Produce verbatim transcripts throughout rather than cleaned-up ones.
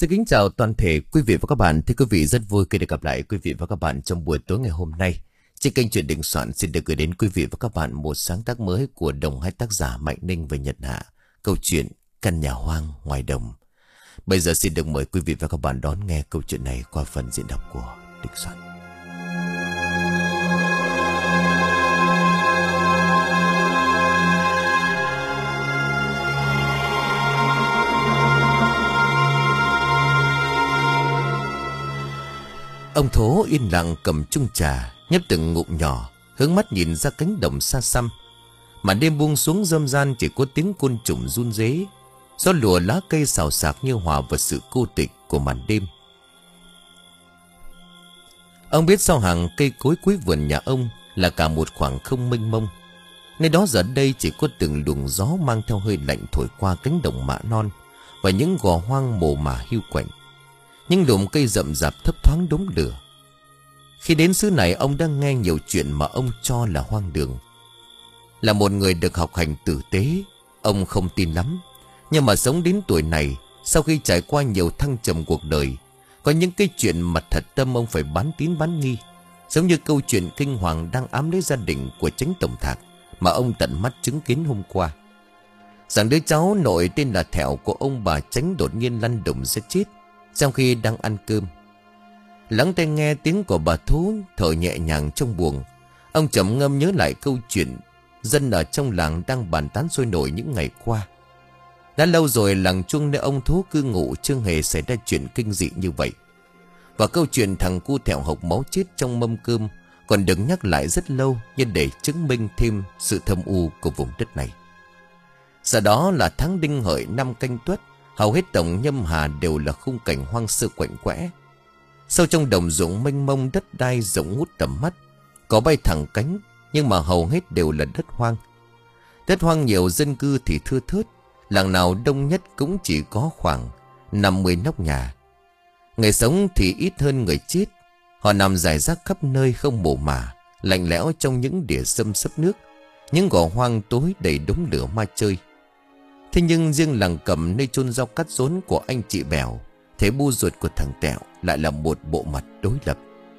Xin kính chào toàn thể quý vị và các bạn. Thưa quý vị, rất vui khi được gặp lại quý vị và các bạn trong buổi tối ngày hôm nay. Trên kênh Chuyện Định Soạn xin được gửi đến quý vị và các bạn một sáng tác mới của đồng hai tác giả Mạnh Ninh và Nhật Hạ. Câu chuyện Căn Nhà Hoang Ngoài Đồng. Bây giờ xin được mời quý vị và các bạn đón nghe câu chuyện này qua phần diễn đọc của Định Soạn. Ông Thố yên lặng cầm chung trà, nhấp từng ngụm nhỏ, hướng mắt nhìn ra cánh đồng xa xăm. Màn đêm buông xuống râm ran, chỉ có tiếng côn trùng run rế. Gió lùa lá cây xào xạc như hòa vào sự cô tịch của màn đêm. Ông biết sau hàng cây cối cuối vườn nhà ông là cả một khoảng không mênh mông. Nơi đó giờ đây chỉ có từng luồng gió mang theo hơi lạnh thổi qua cánh đồng mạ non và những gò hoang mồ mả hiu quạnh. Những lùm cây rậm rạp thấp thoáng đốm lửa. Khi đến xứ này, ông đang nghe nhiều chuyện mà ông cho là hoang đường. Là một người được học hành tử tế, ông không tin lắm. Nhưng mà sống đến tuổi này, sau khi trải qua nhiều thăng trầm cuộc đời, có những cái chuyện mặt thật tâm ông phải bán tín bán nghi. Giống như câu chuyện kinh hoàng đang ám lấy gia đình của Chánh Tổng Thạc mà ông tận mắt chứng kiến hôm qua. Rằng đứa cháu nội tên là Thẹo của ông bà Chánh đột nhiên lăn đùng ra chết trong khi đang ăn cơm. Lắng tai nghe tiếng của bà Thú thở nhẹ nhàng trong buồng, ông trầm ngâm nhớ lại câu chuyện dân ở trong làng đang bàn tán sôi nổi những ngày qua. Đã lâu rồi làng chuông nơi ông Thú cư ngụ chưa hề xảy ra chuyện kinh dị như vậy. Và câu chuyện thằng cu Thẹo hộc máu chết trong mâm cơm còn được nhắc lại rất lâu, như để chứng minh thêm sự thâm u của vùng đất này. Giờ đó là tháng Đinh Hợi năm Canh Tuất. Hầu hết tổng Nhâm Hà đều là khung cảnh hoang sơ quạnh quẽ. Sâu trong đồng ruộng mênh mông, đất đai rộng ngút tầm mắt. Có bay thẳng cánh, nhưng mà hầu hết đều là đất hoang. Đất hoang nhiều, dân cư thì thưa thớt. Làng nào đông nhất cũng chỉ có khoảng năm mươi nóc nhà. Người sống thì ít hơn người chết. Họ nằm rải rác khắp nơi không mồ mả, lạnh lẽo trong những đỉa xâm xấp nước, những gò hoang tối đầy đống lửa ma chơi. Thế nhưng riêng làng Cầm, nơi chôn rau cắt rốn của anh chị Bèo, thế bu ruột của thằng Tẹo, lại là một bộ mặt đối lập.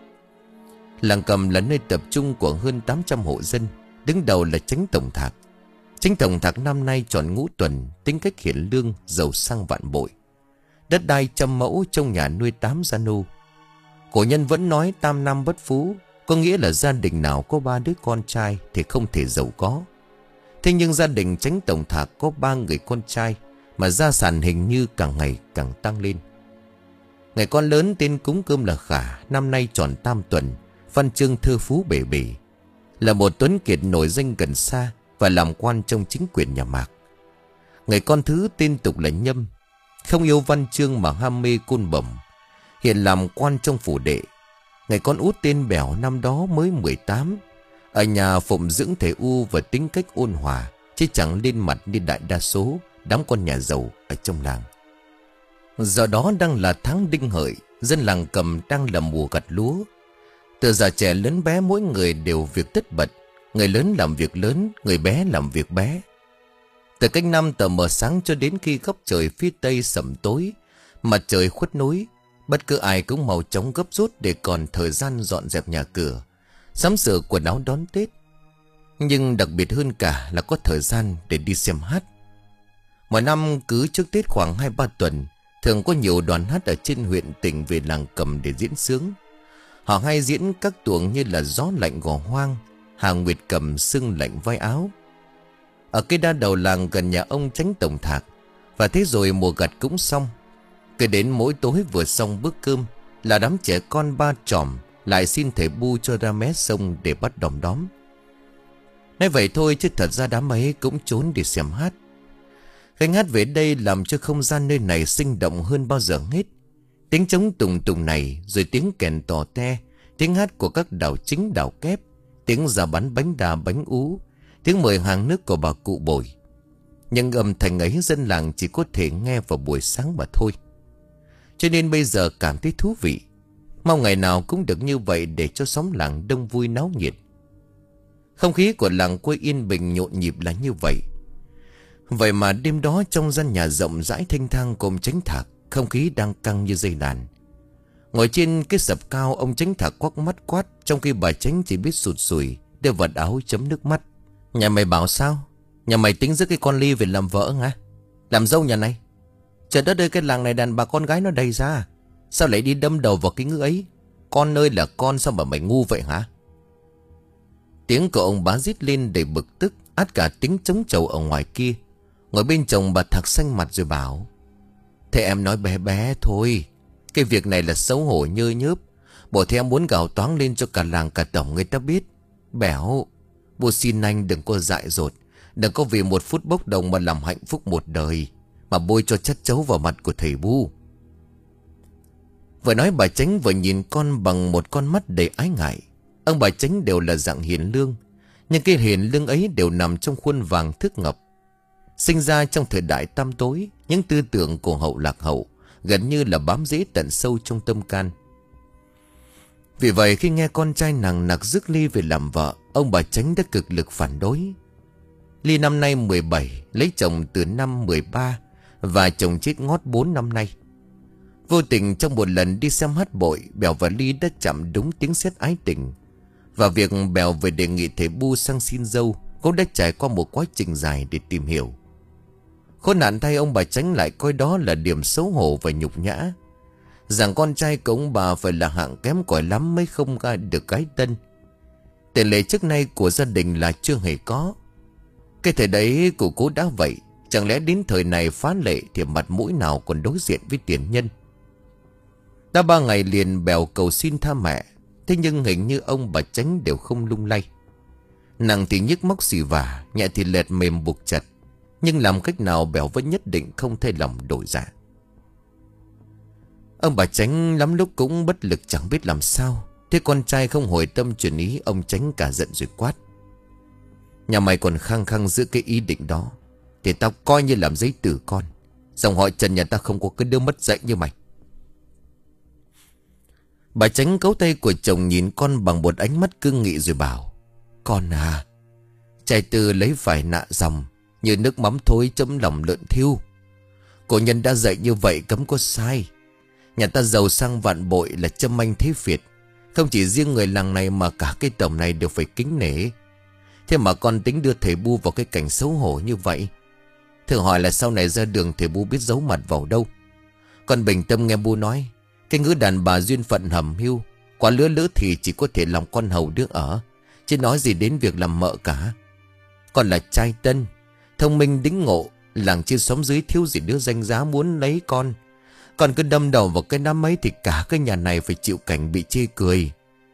Làng Cầm là nơi tập trung của hơn tám trăm hộ dân, đứng đầu là Chánh Tổng Thạc. Chánh Tổng Thạc năm nay tròn ngũ tuần, tính cách hiển lương, giàu sang vạn bội. Đất đai trăm mẫu, trong nhà nuôi tám gia nô. Cổ nhân vẫn nói tam nam bất phú, có nghĩa là gia đình nào có ba đứa con trai thì không thể giàu có. Thế nhưng gia đình Chánh Tổng Thạc có ba người con trai, mà gia sản hình như càng ngày càng tăng lên. Người con lớn tên cúng cơm là Khả, năm nay tròn tam tuần, văn chương thơ phú bể bể, là một tuấn kiệt nổi danh gần xa và làm quan trong chính quyền nhà Mạc. Người con thứ tên tục là Nhâm, không yêu văn chương mà ham mê côn bẩm, hiện làm quan trong phủ đệ. Người con út tên Bèo năm đó mới mười tám, ở nhà phụng dưỡng thể u và tính cách ôn hòa, chứ chẳng lên mặt như đại đa số đám con nhà giàu ở trong làng. Giờ đó đang là tháng Đinh Hợi, dân làng Cầm đang là mùa gặt lúa. Từ già trẻ lớn bé mỗi người đều việc tất bật, người lớn làm việc lớn, người bé làm việc bé. Từ cách năm tờ mờ sáng cho đến khi góc trời phía tây sẩm tối, mặt trời khuất núi, bất cứ ai cũng mau chóng gấp rút để còn thời gian dọn dẹp nhà cửa, sắm sửa quần áo đón Tết. Nhưng đặc biệt hơn cả là có thời gian để đi xem hát. Mỗi năm cứ trước Tết khoảng hai ba tuần, thường có nhiều đoàn hát ở trên huyện tỉnh về làng Cầm để diễn sướng. Họ hay diễn các tuồng như là Gió Lạnh Gò Hoang, Hà Nguyệt Cầm Sưng Lạnh Vai Áo. Ở cây đa đầu làng gần nhà ông Chánh Tổng Thạc. Và thế rồi mùa gặt cũng xong. Cứ đến mỗi tối vừa xong bữa cơm là đám trẻ con ba tròm lại xin thầy bu cho ra mé sông để bắt đom đóm. Nói vậy thôi chứ thật ra đám ấy cũng trốn để xem hát. Gánh hát về đây làm cho không gian nơi này sinh động hơn bao giờ hết. Tiếng trống tùng tùng này, rồi tiếng kèn tò te, tiếng hát của các đào chính đào kép, tiếng già bắn bánh đà bánh ú, tiếng mời hàng nước của bà cụ Bồi. Nhưng âm thanh ấy dân làng chỉ có thể nghe vào buổi sáng mà thôi. Cho nên bây giờ cảm thấy thú vị. Mong ngày nào cũng được như vậy để cho xóm làng đông vui náo nhiệt. Không khí của làng quê yên bình nhộn nhịp là như vậy. Vậy mà đêm đó trong gian nhà rộng rãi thanh thang của ông Chánh Thạc, không khí đang căng như dây đàn. Ngồi trên cái sập cao, ông Chánh thả quắc mắt quát, trong khi bà Chánh chỉ biết sụt sùi đeo vật áo chấm nước mắt. Nhà mày bảo sao? Nhà mày tính giữ cái con Ly về làm vợ hả? Làm dâu nhà này? Trời đất ơi, cái làng này đàn bà con gái nó đầy ra, sao lại đi đâm đầu vào cái ngữ ấy? Con ơi là con, sao mà mày ngu vậy hả? Tiếng của ông bá rít lên đầy bực tức, át cả tiếng trống trầu ở ngoài kia. Ngồi bên chồng bà Thạc xanh mặt rồi bảo: Thế em nói bé bé thôi, cái việc này là xấu hổ nhơ nhớp. Bộ thế em muốn gào toáng lên cho cả làng cả tổng người ta biết. Bẻo, bố xin anh đừng có dại dột, đừng có vì một phút bốc đồng mà làm hạnh phúc một đời, mà bôi cho chất chấu vào mặt của thầy Bu. Vừa nói bà Chánh vừa nhìn con bằng một con mắt đầy ái ngại. Ông bà Chánh đều là dạng hiền lương, nhưng cái hiền lương ấy đều nằm trong khuôn vàng thước ngọc. Sinh ra trong thời đại tăm tối, những tư tưởng của hậu lạc hậu gần như là bám rễ tận sâu trong tâm can. Vì vậy khi nghe con trai nằng nặc rước Ly về làm vợ, ông bà Chánh đã cực lực phản đối. Ly năm nay mười bảy, lấy chồng từ năm mười ba, và chồng chết ngót bốn năm nay. Vô tình trong một lần đi xem hát bội, Bèo và Ly đã chạm đúng tiếng sét ái tình. Và việc Bèo về đề nghị thầy Bu sang xin dâu cũng đã trải qua một quá trình dài để tìm hiểu. Khốn nạn thay, ông bà Chánh lại coi đó là điểm xấu hổ và nhục nhã, rằng con trai của ông bà phải là hạng kém cỏi lắm mới không ra được gái tân. Tiền lệ trước nay của gia đình là chưa hề có. Cái thời đấy của cố đã vậy, chẳng lẽ đến thời này phá lệ thì mặt mũi nào còn đối diện với tiền nhân. Đã ba ngày liền Bèo cầu xin tha mẹ, thế nhưng hình như ông bà Chánh đều không lung lay. Nặng thì nhức móc xì vả, nhẹ thì lẹt mềm buộc chặt, nhưng làm cách nào Bèo vẫn nhất định không thay lòng đổi dạ. Ông bà Chánh lắm lúc cũng bất lực chẳng biết làm sao. Thế con trai không hồi tâm chuyển ý, ông Chánh cả giận rồi quát: Nhà mày còn khăng khăng giữ cái ý định đó thì tao coi như làm giấy tử con. Dòng họ Trần nhà ta không có cái đứa mất dạy như mày. Bà Chánh cấu tay của chồng nhìn con bằng một ánh mắt cương nghị rồi bảo: Con à, trai tư lấy phải nạ dòng, như nước mắm thối chấm lòng lợn thiêu. Cổ nhân đã dạy như vậy cấm có sai. Nhà ta giàu sang vạn bội là châm anh thế Việt. Không chỉ riêng người làng này mà cả cái tổng này đều phải kính nể. Thế mà con tính đưa thầy Bu vào cái cảnh xấu hổ như vậy. Thử hỏi là sau này ra đường thầy Bu biết giấu mặt vào đâu. Con bình tâm nghe Bu nói, cái ngữ đàn bà duyên phận hầm hưu, quá lứa lỡ thì chỉ có thể lòng con hầu đứa ở, chứ nói gì đến việc làm mợ cả. Con là trai tân, thông minh đĩnh ngộ, làng trên xóm dưới thiếu gì đứa danh giá muốn lấy con. Còn cứ đâm đầu vào cái đám ấy thì cả cái nhà này phải chịu cảnh bị chê cười.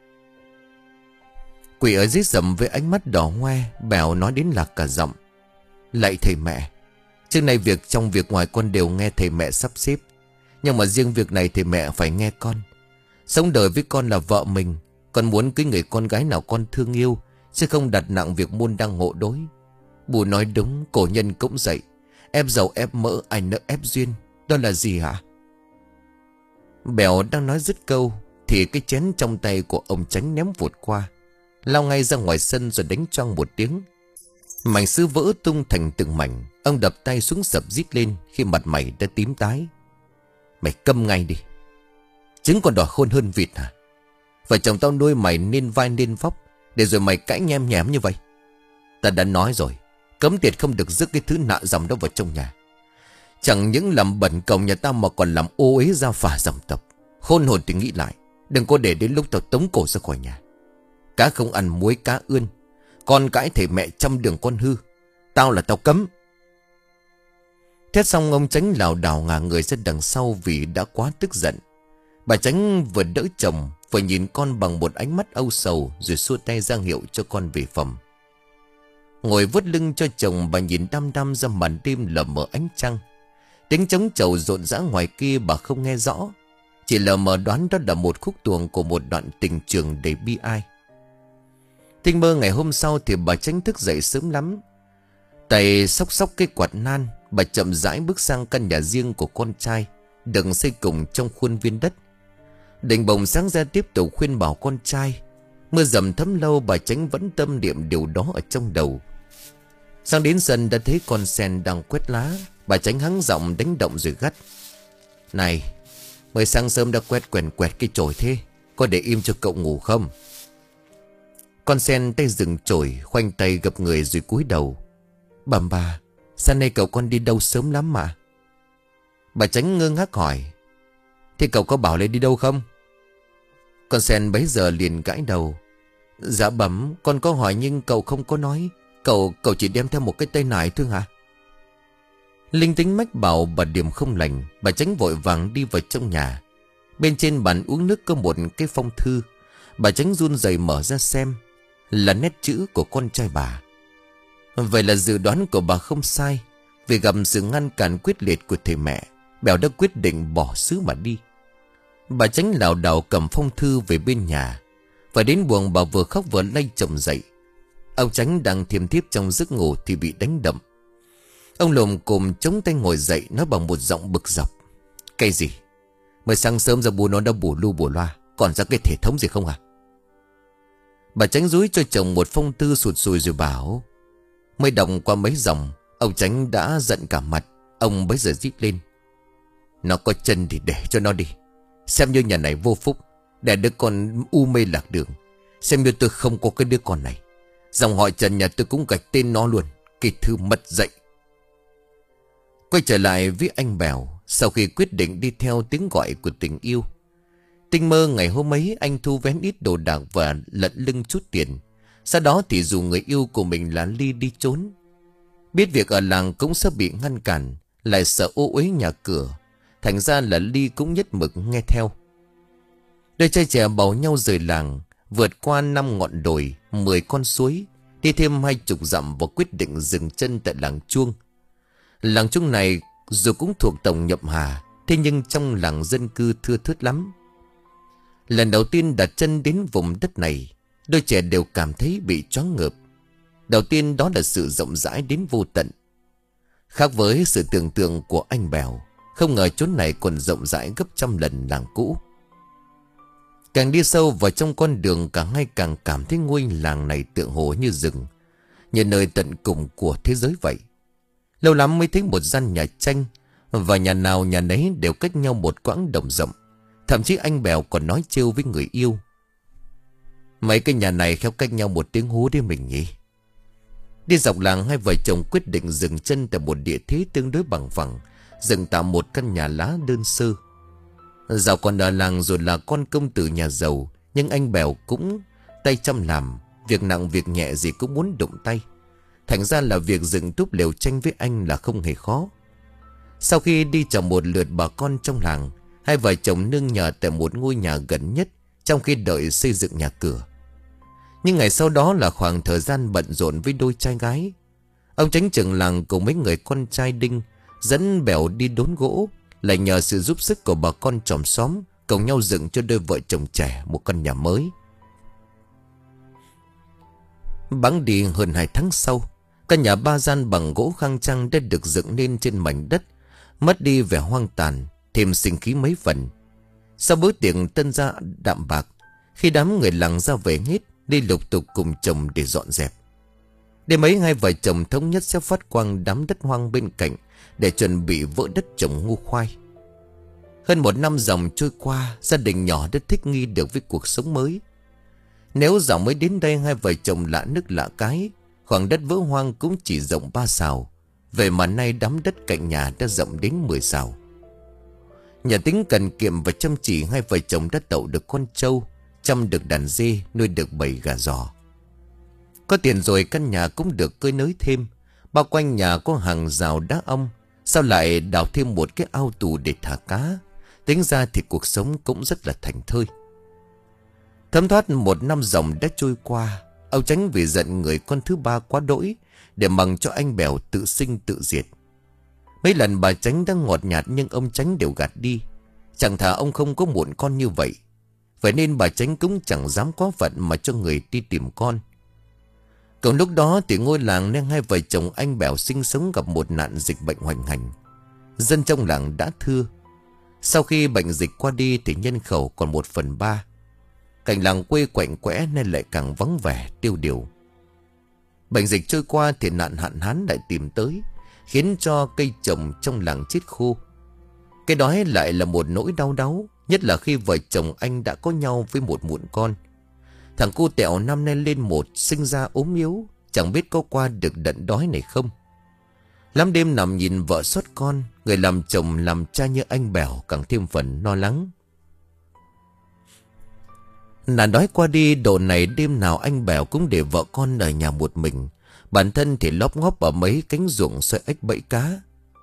Quỷ ở dưới sầm với ánh mắt đỏ hoe, Bèo nói đến lạc cả giọng: Lạy thầy mẹ, trước nay việc trong việc ngoài con đều nghe thầy mẹ sắp xếp, nhưng mà riêng việc này thì mẹ phải nghe con. Sống đời với con là vợ mình, con muốn cưới người con gái nào con thương yêu, chứ không đặt nặng việc môn đăng hộ đối. Bù nói đúng, cổ nhân cũng dạy: ép dầu ép mỡ, ai nỡ ép duyên. Đó là gì hả? Bèo đang nói dứt câu thì cái chén trong tay của ông Chánh ném vụt qua, lao ngay ra ngoài sân rồi đánh choang một tiếng. Mảnh sứ vỡ tung thành từng mảnh. Ông đập tay xuống sập rít lên khi mặt mày đã tím tái. Mày câm ngay đi, trứng còn đỏ khôn hơn vịt hả? Vợ chồng tao nuôi mày nên vai nên vóc, để rồi mày cãi nhem nhém như vậy. Ta đã nói rồi, cấm tiệt không được rước cái thứ nạ dòng đó vào trong nhà. Chẳng những làm bẩn cổng nhà ta mà còn làm ô uế gia phả dòng tộc. Khôn hồn thì nghĩ lại, đừng có để đến lúc tao tống cổ ra khỏi nhà. Cá không ăn muối cá ươn, con cãi thầy mẹ trăm đường con hư. Tao là tao cấm. Thét xong ông Chánh lảo đảo ngả người ra đằng sau vì đã quá tức giận. Bà Chánh vừa đỡ chồng vừa nhìn con bằng một ánh mắt âu sầu, rồi xua tay ra hiệu cho con về phòng. Ngồi vuốt lưng cho chồng, bà nhìn đăm đăm ra màn đêm lờ mờ ánh trăng. Tiếng trống trầu rộn rã ngoài kia bà không nghe rõ, chỉ lờ mờ đoán đó là một khúc tuồng của một đoạn tình trường đầy bi ai. Tinh mơ ngày hôm sau thì bà Chánh thức dậy sớm lắm. Tay xốc xốc cái quạt nan, bà chậm rãi bước sang căn nhà riêng của con trai, được xây cùng trong khuôn viên đất. Định bồng sáng ra tiếp tục khuyên bảo con trai. Mưa dầm thấm lâu, bà Chánh vẫn tâm niệm điều đó ở trong đầu. Sang đến sân đã thấy con sen đang quét lá. Bà Chánh hắng giọng đánh động rồi gắt: Này, mới sáng sớm đã quét quèn quẹt cái chổi thế, có để im cho cậu ngủ không? Con sen tay dừng chổi, khoanh tay gập người rồi cúi đầu. Bẩm bà, sáng nay cậu con đi đâu sớm lắm mà. Bà Chánh ngơ ngác hỏi. Thế cậu có bảo lên đi đâu không? Con sen bấy giờ liền gãi đầu. Dạ bẩm, con có hỏi nhưng cậu không có nói. Cậu cậu chỉ đem theo một cái tay nải thôi hả? Linh tính mách bảo bà điểm không lành. Bà Chánh vội vàng đi vào trong nhà. Bên trên bàn uống nước có một cái phong thư. Bà Chánh run rẩy mở ra xem. Là nét chữ của con trai bà. Vậy là dự đoán của bà không sai. Vì gặp sự ngăn cản quyết liệt của thầy mẹ, Bèo đã quyết định bỏ xứ mà đi. Bà Chánh lảo đảo cầm phong thư về bên nhà. Và đến buồng bà vừa khóc vừa lay chồng dậy. Ông Chánh đang thiêm thiếp trong giấc ngủ thì bị đánh đậm. Ông lồm cồm chống tay ngồi dậy, nói bằng một giọng bực dọc. Cái gì? Mới sáng sớm ra bố nó đã bù lu bù loa, còn ra cái thể thống gì không à? Bà Chánh dúi cho chồng một phong thư sụt sùi rồi bảo. Mới đọc qua mấy dòng, ông Chánh đã giận cả mặt. Ông bấy giờ rít lên. Nó có chân thì để cho nó đi. Xem như nhà này vô phúc, để đứa con u mê lạc đường. Xem như tôi không có cái đứa con này. Dòng họ Trần nhà tôi cũng gạch tên nó luôn. Cái thư mất dạy. Quay trở lại với anh Bèo. Sau khi quyết định đi theo tiếng gọi của tình yêu, Tinh mơ ngày hôm ấy anh thu vén ít đồ đạc và lận lưng chút tiền. Sau đó thì dù người yêu của mình là Ly đi trốn. Biết việc ở làng cũng sắp bị ngăn cản, lại sợ ô uế nhà cửa, thành ra là Ly cũng nhất mực nghe theo. Đôi trai trẻ bảo nhau rời làng, vượt qua năm ngọn đồi, mười con suối, đi thêm hai chục dặm và quyết định dừng chân tại làng Chuông. Làng Chuông này dù cũng thuộc tổng Nhậm Hà, thế nhưng trong làng dân cư thưa thớt lắm. Lần đầu tiên đặt chân đến vùng đất này, đôi trẻ đều cảm thấy bị choáng ngợp. Đầu tiên đó là sự rộng rãi đến vô tận. Khác với sự tưởng tượng của anh Bèo, không ngờ chốn này còn rộng rãi gấp trăm lần làng cũ. Càng đi sâu vào trong con đường, cả hai càng cảm thấy ngôi làng này tựa hồ như rừng, như nơi tận cùng của thế giới vậy. Lâu lắm mới thấy một gian nhà tranh, và nhà nào nhà nấy đều cách nhau một quãng đồng rộng. Thậm chí anh Bèo còn nói trêu với người yêu. Mấy cái nhà này khéo cách nhau một tiếng hú đấy mình nhỉ. Đi dọc làng, hai vợ chồng quyết định dừng chân tại một địa thế tương đối bằng phẳng, dựng tạm một căn nhà lá đơn sơ. Dạo còn ở làng rồi là con công tử nhà giàu, nhưng anh Bèo cũng tay chăm làm, việc nặng việc nhẹ gì cũng muốn đụng tay. Thành ra là việc dựng túp lều tranh với anh là không hề khó. Sau khi đi chào một lượt bà con trong làng, hai vợ chồng nương nhờ tại một ngôi nhà gần nhất, trong khi đợi xây dựng nhà cửa. Nhưng ngày sau đó là khoảng thời gian bận rộn với đôi trai gái. Ông Chánh trưởng làng cùng mấy người con trai Đinh dẫn Bèo đi đốn gỗ, lại nhờ sự giúp sức của bà con chòm xóm cùng nhau dựng cho đôi vợ chồng trẻ một căn nhà mới. Bẵng đi hơn hai tháng sau, căn nhà ba gian bằng gỗ khang trang đã được dựng lên trên mảnh đất mất đi vẻ hoang tàn, thêm sinh khí mấy phần. Sau bữa tiệc tân gia đạm bạc, khi đám người làng ra về hết, đi lục tục cùng chồng để dọn dẹp. Đêm ấy hai vợ chồng thống nhất sẽ phát quang đám đất hoang bên cạnh để chuẩn bị vỡ đất trồng ngu khoai. Hơn một năm dòng trôi qua, gia đình nhỏ đã thích nghi được với cuộc sống mới. Nếu dạo mới đến đây hai vợ chồng lạ nước lạ cái, khoảng đất vỡ hoang cũng chỉ rộng ba sào. Vậy mà nay đám đất cạnh nhà đã rộng đến mười sào. Nhà tính cần kiệm và chăm chỉ, hai vợ chồng đã tậu được con trâu, chăm được đàn dê, nuôi được bầy gà giò. Có tiền rồi căn nhà cũng được cơi nới thêm. Bao quanh nhà có hàng rào đá ong, sao lại đào thêm một cái ao tù để thả cá. Tính ra thì cuộc sống cũng rất là thảnh thơi. Thấm thoát một năm dòng đã trôi qua, ông Chánh vì giận người con thứ ba quá đỗi, để mặc cho anh Bèo tự sinh tự diệt. Mấy lần bà Chánh đã ngọt nhạt nhưng ông Chánh đều gạt đi. Chẳng thà ông không có muộn con như vậy. Vậy nên bà Chánh cũng chẳng dám quá phận mà cho người đi tìm con. Còn lúc đó thì ngôi làng nên hai vợ chồng anh Bèo sinh sống gặp một nạn dịch bệnh hoành hành. Dân trong làng đã thưa. Sau khi bệnh dịch qua đi thì nhân khẩu còn một phần ba. Cảnh làng quê quạnh quẽ nên lại càng vắng vẻ tiêu điều. Bệnh dịch trôi qua thì nạn hạn hán lại tìm tới, khiến cho cây trồng trong làng chết khô. Cái đói lại là một nỗi đau đáu, nhất là khi vợ chồng anh đã có nhau với một mụn con. Thằng cu Tẹo năm nay lên một, sinh ra ốm yếu, chẳng biết có qua được đợt đói này không. Lắm đêm nằm nhìn vợ xót con, người làm chồng làm cha như anh Bèo càng thêm phần lo lắng. Nạn đói qua đi, độ này đêm nào anh Bèo cũng để vợ con ở nhà một mình. Bản thân thì lóp ngóp ở mấy cánh ruộng xoay ếch bẫy cá,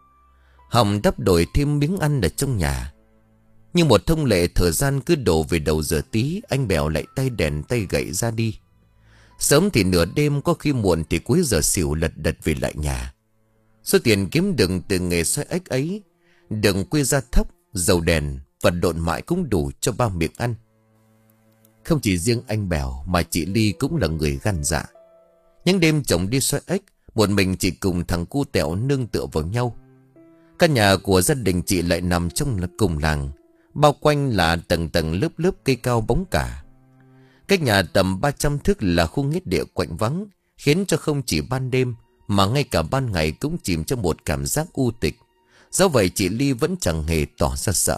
hòng đắp đổi thêm miếng ăn ở trong nhà. Nhưng một thông lệ, thời gian cứ đổ về đầu giờ tí, anh Bèo lại tay đèn tay gậy ra đi. Sớm thì nửa đêm, có khi muộn thì cuối giờ xỉu lật đật về lại nhà. Số tiền kiếm được từ nghề xoay ếch ấy, đừng quy ra thóc, dầu đèn, vật độn mãi cũng đủ cho ba miệng ăn. Không chỉ riêng anh Bèo mà chị Ly cũng là người gan dạ. Những đêm chồng đi xoay ếch, một mình chị cùng thằng cu Tẹo nương tựa vào nhau. Căn nhà của gia đình chị lại nằm trong cùng làng, bao quanh là tầng tầng lớp lớp cây cao bóng cả. Cách nhà tầm ba trăm thước là khu nghĩa địa quạnh vắng, khiến cho không chỉ ban đêm mà ngay cả ban ngày cũng chìm trong một cảm giác u tịch. Do vậy chị Ly vẫn chẳng hề tỏ ra sợ.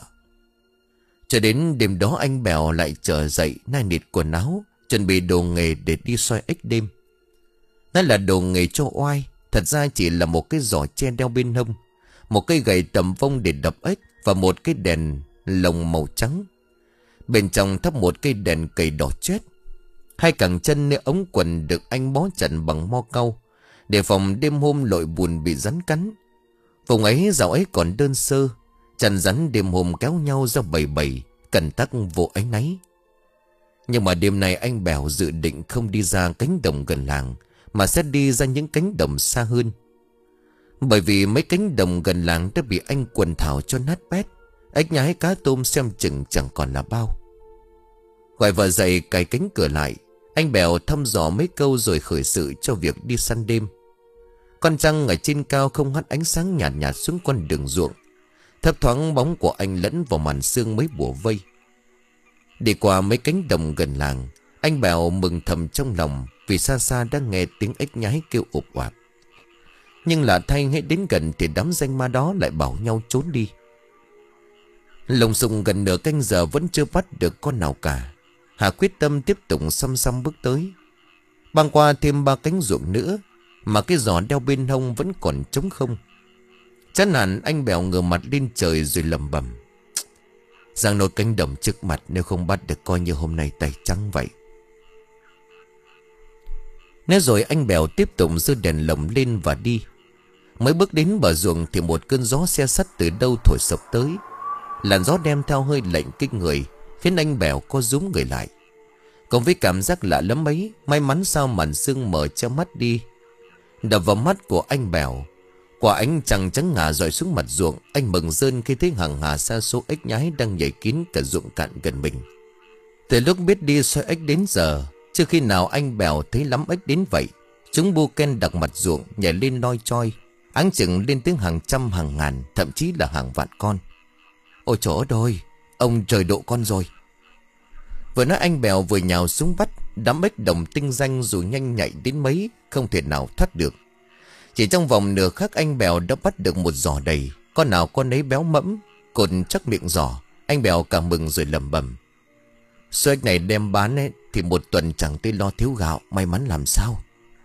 Cho đến đêm đó, anh Bèo lại trở dậy nai nịt quần áo, chuẩn bị đồ nghề để đi xoay ếch đêm. Nó là đồ nghề cho oai, thật ra chỉ là một cái giỏ tre đeo bên hông, một cây gậy tầm vông để đập ếch và một cái đèn lồng màu trắng. Bên trong thắp một cây đèn cầy đỏ chét. Hai cẳng chân nơi ống quần được anh bó chặt bằng mo cau, để phòng đêm hôm lội bùn bị rắn cắn. Vùng ấy dạo ấy còn đơn sơ, chăn rắn đêm hôm kéo nhau ra bầy bầy, cẩn tắc vô áy náy. Nhưng mà đêm nay anh Bèo dự định không đi ra cánh đồng gần làng, mà sẽ đi ra những cánh đồng xa hơn. Bởi vì mấy cánh đồng gần làng đã bị anh quần thảo cho nát bét, ếch nhái cá tôm xem chừng chẳng còn là bao. Gọi vợ dậy cài cánh cửa lại, anh Bèo thăm dò mấy câu rồi khởi sự cho việc đi săn đêm. Con trăng ở trên cao không hắt ánh sáng nhạt nhạt xuống con đường ruộng, thấp thoáng bóng của anh lẫn vào màn sương mấy bủa vây. Đi qua mấy cánh đồng gần làng, anh Bèo mừng thầm trong lòng, vì xa xa đang nghe tiếng ếch nhái kêu ộp oạp. Nhưng lạ thay, hãy đến gần thì đám danh ma đó lại bảo nhau trốn đi. Lồng sùng gần nửa canh giờ vẫn chưa bắt được con nào cả. Hà quyết tâm tiếp tục xăm xăm bước tới. Băng qua thêm ba cánh ruộng nữa, mà cái giỏ đeo bên hông vẫn còn trống không. Chán nản, anh Bèo ngửa mặt lên trời rồi lẩm bẩm: giang nổi cánh đồng trước mặt, nếu không bắt được coi như hôm nay tay trắng vậy. Nói rồi anh Bèo tiếp tục giơ đèn lồng lên và đi. Mới bước đến bờ ruộng thì một cơn gió xe sắt từ đâu thổi sộc tới. Làn gió đem theo hơi lạnh kinh người, khiến anh Bèo co rúm người lại. Còn với cảm giác lạ lắm ấy, may mắn sao màn sương mờ che mắt đi. Đập vào mắt của anh Bèo, quả ánh trăng trắng ngà rọi xuống mặt ruộng. Anh mừng rơn khi thấy hàng hà sa số ếch nhái đang nhảy kín cả ruộng cạn gần mình. Từ lúc biết đi xoay ếch đến giờ, chưa khi nào anh Bèo thấy lắm ếch đến vậy. Chúng bu ken đặc mặt ruộng, nhảy lên loi choi, áng chừng lên tiếng hàng trăm hàng ngàn, thậm chí là hàng vạn con. Ôi trời ơi, ông trời độ con rồi. Vừa nói anh Bèo vừa nhào xuống bắt. Đám ếch đồng tinh danh dù nhanh nhạy đến mấy, không thể nào thoát được. Chỉ trong vòng nửa khắc anh Bèo đã bắt được một giỏ đầy. Con nào con ấy béo mẫm, cột chắc miệng giỏ. Anh Bèo càng mừng rồi lẩm bẩm: số ếch này đem bán ấy, thì một tuần chẳng tới lo thiếu gạo. May mắn làm sao.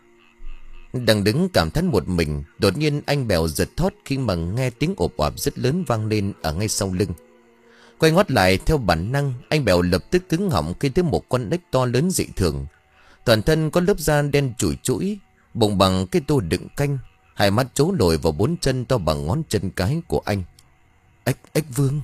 Đang đứng cảm thán một mình, đột nhiên anh Bèo giật thót khi mà nghe tiếng ộp oạp rất lớn vang lên ở ngay sau lưng. Quay ngoắt lại theo bản năng, anh Bèo lập tức cứng họng khi thấy một con ếch to lớn dị thường. Toàn thân có lớp da đen chủi chũi, bụng bằng cái tô đựng canh, hai mắt trố lồi vào bốn chân to bằng ngón chân cái của anh. Ếch, ếch vương.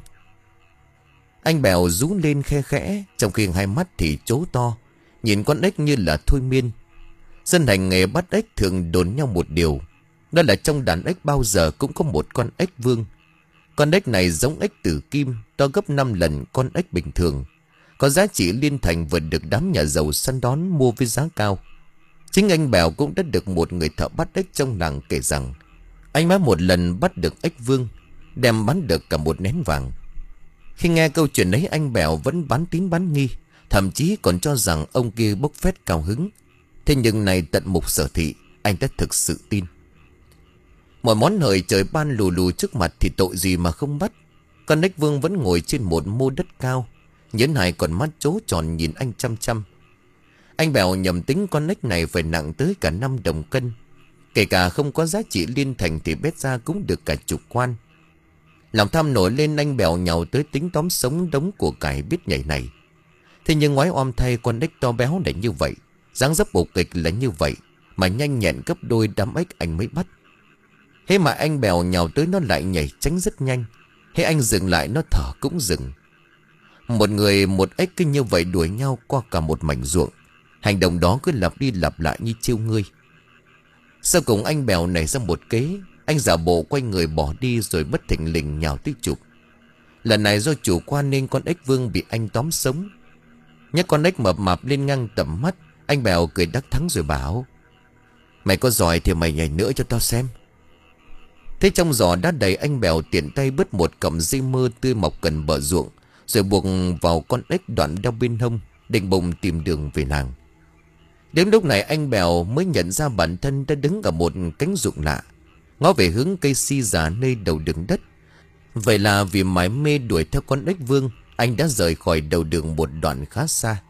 Anh Bèo rú lên khe khẽ, trong khi hai mắt thì trố to, nhìn con ếch như là thôi miên. Dân hành nghề bắt ếch thường đồn nhau một điều, đó là trong đàn ếch bao giờ cũng có một con ếch vương. Con ếch này giống ếch tử kim, to gấp năm lần con ếch bình thường, có giá trị liên thành và được đám nhà giàu săn đón mua với giá cao. Chính anh Bèo cũng đã được một người thợ bắt ếch trong làng kể rằng anh mới một lần bắt được ếch vương, đem bán được cả một nén vàng. Khi nghe câu chuyện ấy, anh Bèo vẫn bán tín bán nghi, thậm chí còn cho rằng ông kia bốc phét cao hứng. Thế nhưng này tận mục sở thị, anh đã thực sự tin. Mọi món hời trời ban lù lù trước mặt thì tội gì mà không bắt. Con ếch vương vẫn ngồi trên một mô đất cao, nhớn hai con mắt trố tròn nhìn anh chăm chăm. Anh Bèo nhầm tính con ếch này phải nặng tới cả năm đồng cân. Kể cả không có giá trị liên thành thì bét ra cũng được cả chục quan. Lòng tham nổi lên, anh Bèo nhào tới tính tóm sống đống của cải biết nhảy này. Thế nhưng ngoái oăm thay, con ếch to béo để như vậy, dáng dấp bổ kịch là như vậy, mà nhanh nhẹn gấp đôi đám ếch anh mới bắt. Thế mà anh Bèo nhào tới nó lại nhảy tránh rất nhanh. Thế anh dừng lại nó thở cũng dừng. Một người một ếch cứ như vậy đuổi nhau qua cả một mảnh ruộng. Hành động đó cứ lặp đi lặp lại như chiêu ngươi. Sau cùng anh Bèo nảy ra một kế. Anh giả bộ quay người bỏ đi rồi bất thình lình nhào tới chụp. Lần này do chủ quan nên con ếch vương bị anh tóm sống. Nhắc con ếch mập mạp lên ngang tầm mắt, anh Bèo cười đắc thắng rồi bảo: mày có giỏi thì mày nhảy nữa cho tao xem. Thế trong giỏ đã đầy, anh Bèo tiện tay bứt một cọng dây mơ tươi mọc gần bờ ruộng, rồi buộc vào con ếch đoạn đeo bên hông, định bụng tìm đường về làng. Đến lúc này anh Bèo mới nhận ra bản thân đã đứng ở một cánh ruộng lạ, ngó về hướng cây si già nơi đầu đường đất. Vậy là vì mải mê đuổi theo con ếch vương, anh đã rời khỏi đầu đường một đoạn khá xa.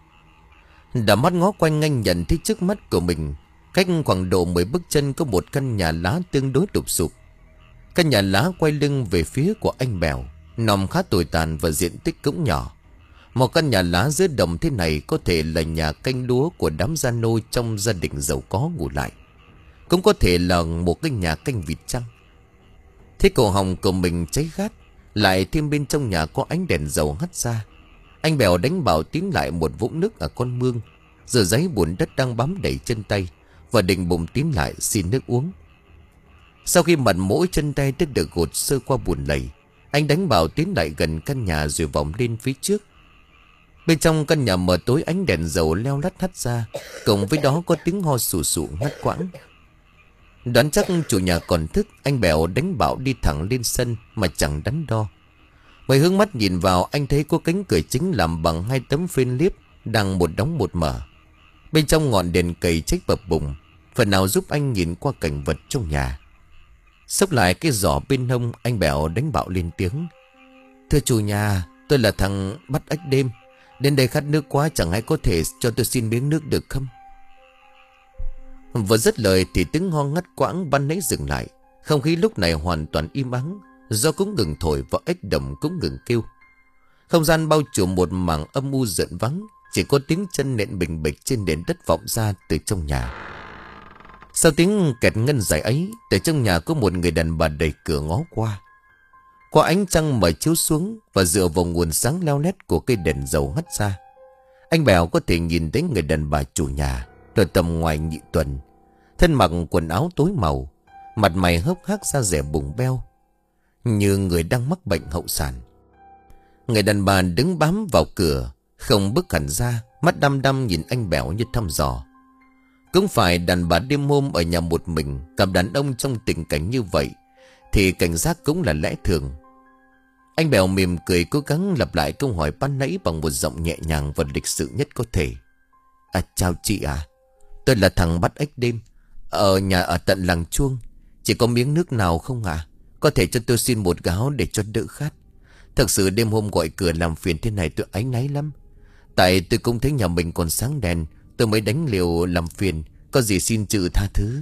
Đã mắt ngó quanh, anh nhận thấy trước mắt của mình, cách khoảng độ mười bước chân, có một căn nhà lá tương đối đụp sụp. Căn nhà lá quay lưng về phía của anh Bèo, nằm khá tồi tàn và diện tích cũng nhỏ. Một căn nhà lá giữa đồng thế này có thể là nhà canh lúa của đám gia nô trong gia đình giàu có ngủ lại, cũng có thể là một cái nhà canh vịt chăng. Thế cổ họng của mình cháy khát, lại thêm bên trong nhà có ánh đèn dầu hắt ra. Anh Bèo đánh bảo tín lại một vũng nước ở con mương, rửa giấy bùn đất đang bám đầy chân tay, và định bụng tín lại xin nước uống. Sau khi mặt mỗi chân tay đã được gột sơ qua bùn lầy, anh đánh bảo tiến lại gần căn nhà rồi vòng lên phía trước. Bên trong căn nhà mờ tối, ánh đèn dầu leo lắt hắt ra, cùng với đó có tiếng ho sù sụ ngắt quãng. Đoán chắc chủ nhà còn thức, anh Bèo đánh bảo đi thẳng lên sân mà chẳng đắn đo. Mới hướng mắt nhìn vào, anh thấy có cánh cửa chính làm bằng hai tấm phên liếp đang một đóng một mở. Bên trong ngọn đèn cầy trách bập bùng, phần nào giúp anh nhìn qua cảnh vật trong nhà. Xốc lại cái giỏ bên hông, anh Bèo đánh bạo lên tiếng: thưa chủ nhà, tôi là thằng bắt ếch đêm, đến đây khát nước quá, chẳng hay có thể cho tôi xin miếng nước được không? Vừa dứt lời thì tiếng ho ngắt quãng ban nãy dừng lại. Không khí lúc này hoàn toàn im ắng, gió cũng ngừng thổi và ếch đồng cũng ngừng kêu. Không gian bao trùm một mảng âm u rợn vắng, chỉ có tiếng chân nện bình bịch trên nền đất vọng ra từ trong nhà. Sau tiếng kẹt ngân dài ấy, từ trong nhà có một người đàn bà đẩy cửa ngó qua. Qua ánh trăng mờ chiếu xuống và dựa vào nguồn sáng leo lét của cây đèn dầu hắt ra, anh Bèo có thể nhìn thấy người đàn bà chủ nhà, ở tầm ngoài nhị tuần, thân mặc quần áo tối màu, mặt mày hốc hác, da dẻ bùng beo, như người đang mắc bệnh hậu sản. Người đàn bà đứng bám vào cửa, không bước hẳn ra, mắt đăm đăm nhìn anh Bèo như thăm dò. Cũng phải đàn bà đêm hôm ở nhà một mình, gặp đàn ông trong tình cảnh như vậy thì cảnh giác cũng là lẽ thường. Anh Bèo mỉm cười, cố gắng lặp lại câu hỏi ban nãy bằng một giọng nhẹ nhàng và lịch sự nhất có thể. À, chào chị à, tôi là thằng bắt ếch đêm, ở nhà ở tận làng Chuông. Chỉ có miếng nước nào không ạ? À? Có thể cho tôi xin một gáo để cho đỡ khát. Thật sự đêm hôm gọi cửa làm phiền thế này tôi áy náy lắm. Tại tôi cũng thấy nhà mình còn sáng đèn, tôi mới đánh liều làm phiền, có gì xin chữ tha thứ.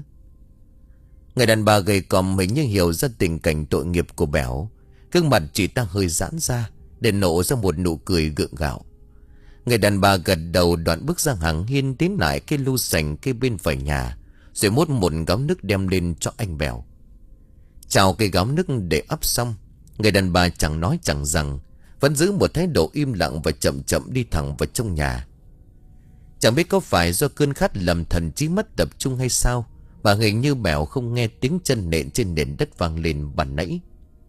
Người đàn bà gầy còm mình như hiểu ra tình cảnh tội nghiệp của Bèo, gương mặt chị ta hơi giãn ra để nổ ra một nụ cười gượng gạo. Người đàn bà gật đầu, đoạn bước ra hàng hiên, tiến lại cái lu sành cây bên phải nhà, rồi mốt một gáo nước đem lên cho anh Bèo. Chào cái gáo nước để ắp xong, người đàn bà chẳng nói chẳng rằng, vẫn giữ một thái độ im lặng và chậm chậm đi thẳng vào trong nhà. Chẳng biết có phải do cơn khát lầm thần trí mất tập trung hay sao, mà hình như Bèo không nghe tiếng chân nện trên nền đất vang lên ban nãy.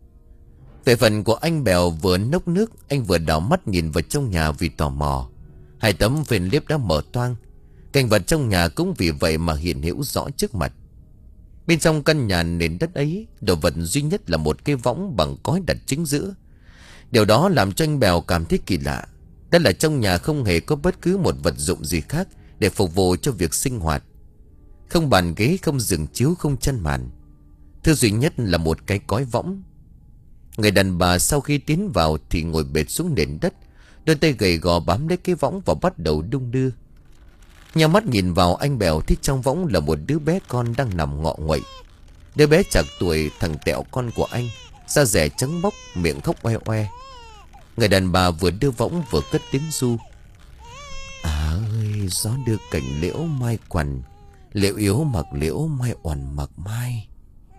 Về phần của anh Bèo, vừa nốc nước, anh vừa đảo mắt nhìn vào trong nhà vì tò mò. Hai tấm phên liếp đã mở toang, cảnh vật trong nhà cũng vì vậy mà hiện hữu rõ trước mặt. Bên trong căn nhà nền đất ấy, đồ vật duy nhất là một cái võng bằng cói đặt chính giữa. Điều đó làm cho anh Bèo cảm thấy kỳ lạ. Đó là trong nhà không hề có bất cứ một vật dụng gì khác để phục vụ cho việc sinh hoạt. Không bàn ghế, không giường chiếu, không chăn màn. Thứ duy nhất là một cái cói võng. Người đàn bà sau khi tiến vào thì ngồi bệt xuống nền đất, đôi tay gầy gò bám lấy cái võng và bắt đầu đung đưa. Nhắm mắt nhìn vào, anh Bèo thấy trong võng là một đứa bé con đang nằm ngọ nguậy. Đứa bé chạc tuổi thằng Tẹo con của anh, da rẻ trắng bóc, miệng khóc oe oe. Người đàn bà vừa đưa võng vừa cất tiếng ru: À ơi, gió đưa cành liễu mai quằn, liễu yếu mặc liễu mai oằn mặc mai.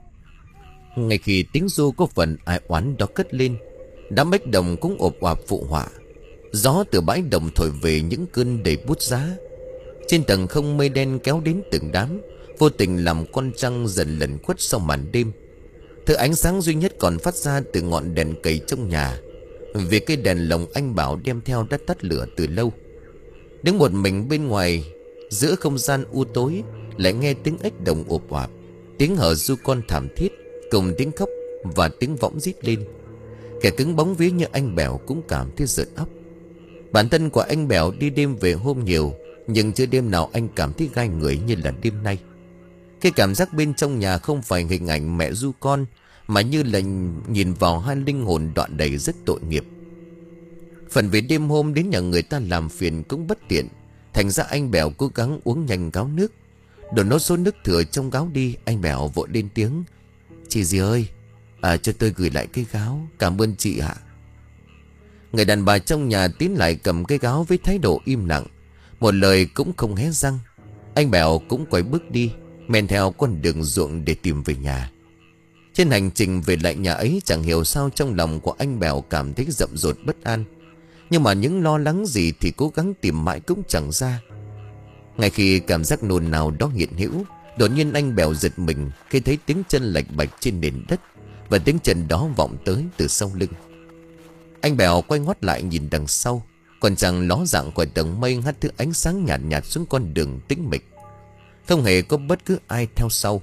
Ngay khi tiếng ru có phần ai oán đó cất lên, đám bách đồng cũng ộp oạp phụ họa. Gió từ bãi đồng thổi về những cơn đầy bút giá. Trên tầng không mây đen kéo đến từng đám, vô tình làm con trăng dần lẩn khuất sau màn đêm. Thứ ánh sáng duy nhất còn phát ra từ ngọn đèn cầy trong nhà, vì cái đèn lồng anh Bảo đem theo đã tắt lửa từ lâu. Đứng một mình bên ngoài giữa không gian u tối, lại nghe tiếng ếch đồng ộp oạp, tiếng hở ru con thảm thiết, cùng tiếng khóc và tiếng võng rít lên. Kẻ cứng bóng vía như anh Bèo cũng cảm thấy rợn óc. Bản thân của anh Bèo đi đêm về hôm nhiều, nhưng chưa đêm nào anh cảm thấy gai người như là đêm nay. Cái cảm giác bên trong nhà không phải hình ảnh mẹ ru con, mà như là nhìn vào hai linh hồn đoạn đầy rất tội nghiệp. Phần vì đêm hôm đến nhà người ta làm phiền cũng bất tiện, thành ra anh Bèo cố gắng uống nhanh gáo nước. Đổ nốt số nước thừa trong gáo đi, anh Bèo vội lên tiếng: Chị dì ơi, à, cho tôi gửi lại cái gáo, cảm ơn chị ạ. Người đàn bà trong nhà tiến lại cầm cái gáo với thái độ im lặng, một lời cũng không hé răng. Anh Bèo cũng quay bước đi, men theo con đường ruộng để tìm về nhà. Trên hành trình về lại nhà ấy, chẳng hiểu sao trong lòng của anh Bèo cảm thấy rậm rột bất an. Nhưng mà những lo lắng gì thì cố gắng tìm mãi cũng chẳng ra. Ngay khi cảm giác nôn nào đó hiện hữu, đột nhiên anh Bèo giật mình khi thấy tiếng chân lạch bạch trên nền đất, và tiếng chân đó vọng tới từ sau lưng. Anh Bèo quay ngoắt lại nhìn đằng sau, còn chàng ló dạng khỏi tầng mây hắt thứ ánh sáng nhạt nhạt xuống con đường tĩnh mịch. Không hề có bất cứ ai theo sau.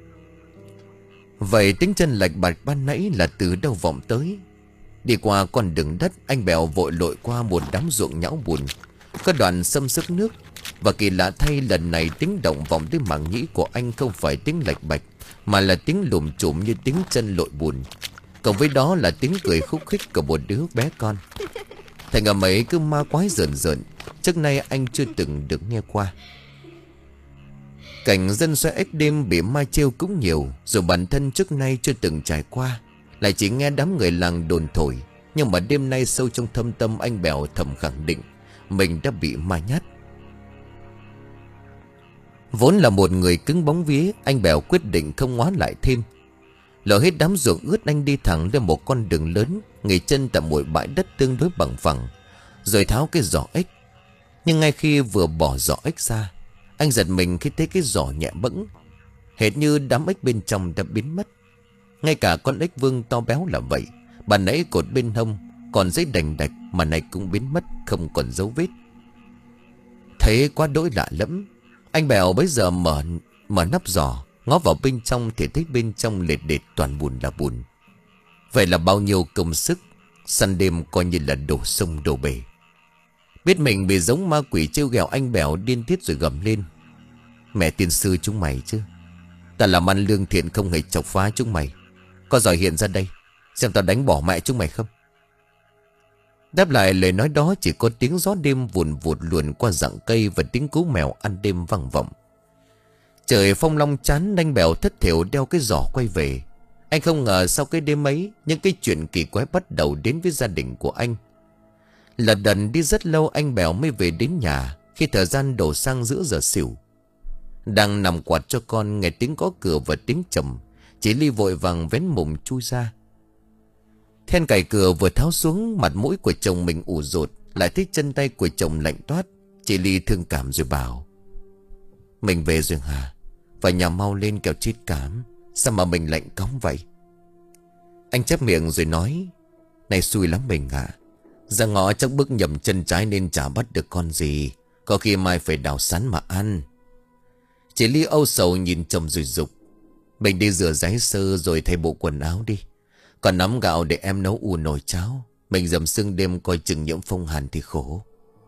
Vậy tiếng chân lạch bạch ban nãy là từ đâu vọng tới? Đi qua con đường đất, anh Bèo vội lội qua một đám ruộng nhão bùn, có đoạn xâm sức nước. Và kỳ lạ thay, lần này tiếng động vọng tới màng nhĩ của anh không phải tiếng lạch bạch, mà là tiếng lùm chùm như tiếng chân lội bùn. Cộng với đó là tiếng cười khúc khích của một đứa bé con. Thành âm ấy cứ ma quái rợn rợn, trước nay anh chưa từng được nghe qua. Cảnh dân xoay ếch đêm bị ma trêu cũng nhiều, dù bản thân trước nay chưa từng trải qua, lại chỉ nghe đám người làng đồn thổi. Nhưng mà đêm nay sâu trong thâm tâm anh Bèo thầm khẳng định mình đã bị ma nhát. Vốn là một người cứng bóng vía, anh Bèo quyết định không ngoá lại thêm. Lỡ hết đám ruộng ướt, anh đi thẳng lên một con đường lớn, nghỉ chân tại một bãi đất tương đối bằng phẳng, rồi tháo cái giỏ ếch. Nhưng ngay khi vừa bỏ giỏ ếch ra, anh giật mình khi thấy cái giỏ nhẹ bẫng, hệt như đám ếch bên trong đã biến mất. Ngay cả con ếch vương to béo là vậy, bàn nãy cột bên hông còn giấy đành đạch mà này cũng biến mất, không còn dấu vết. Thấy quá đỗi lạ lẫm, anh Bèo bấy giờ mở mở nắp giỏ, ngó vào bên trong thì thấy bên trong lệt đệt toàn bùn là bùn. Vậy là bao nhiêu công sức săn đêm coi như là đổ sông đổ bể. Biết mình bị giống ma quỷ trêu ghẹo, anh Bèo điên tiết rồi gầm lên: Mẹ tiên sư chúng mày chứ, ta làm ăn lương thiện không hề chọc phá chúng mày. Có giỏi hiện ra đây, xem tao đánh bỏ mẹ chúng mày không. Đáp lại lời nói đó chỉ có tiếng gió đêm vùn vụt luồn qua rặng cây và tiếng cú mèo ăn đêm vang vọng. Trời phong long chán, anh Bèo thất thểu đeo cái giỏ quay về. Anh không ngờ sau cái đêm ấy, những cái chuyện kỳ quái bắt đầu đến với gia đình của anh. Lật đần đi rất lâu, anh Bèo mới về đến nhà khi thời gian đổ sang giữa giờ xỉu. Đang nằm quạt cho con, nghe tiếng gõ cửa và tiếng trầm, chị Ly vội vàng vén mùng chui ra. Then cài cửa vừa tháo xuống, mặt mũi của chồng mình ủ rột, lại thấy chân tay của chồng lạnh toát. Chị Ly thương cảm rồi bảo: Mình về rồi hả? Phải nhà mau lên kẻo chết cảm. Sao mà mình lạnh cóng vậy? Anh chép miệng rồi nói: Này xui lắm mình ạ. Ra ngõ chắc bước nhầm chân trái nên chả bắt được con gì. Có khi mai phải đào sắn mà ăn. Chị Ly âu sầu nhìn chồng rồi dục: Mình đi rửa ráy sơ rồi thay bộ quần áo đi. Còn nắm gạo để em nấu ù nồi cháo. Mình dầm sương đêm coi chừng nhiễm phong hàn thì khổ.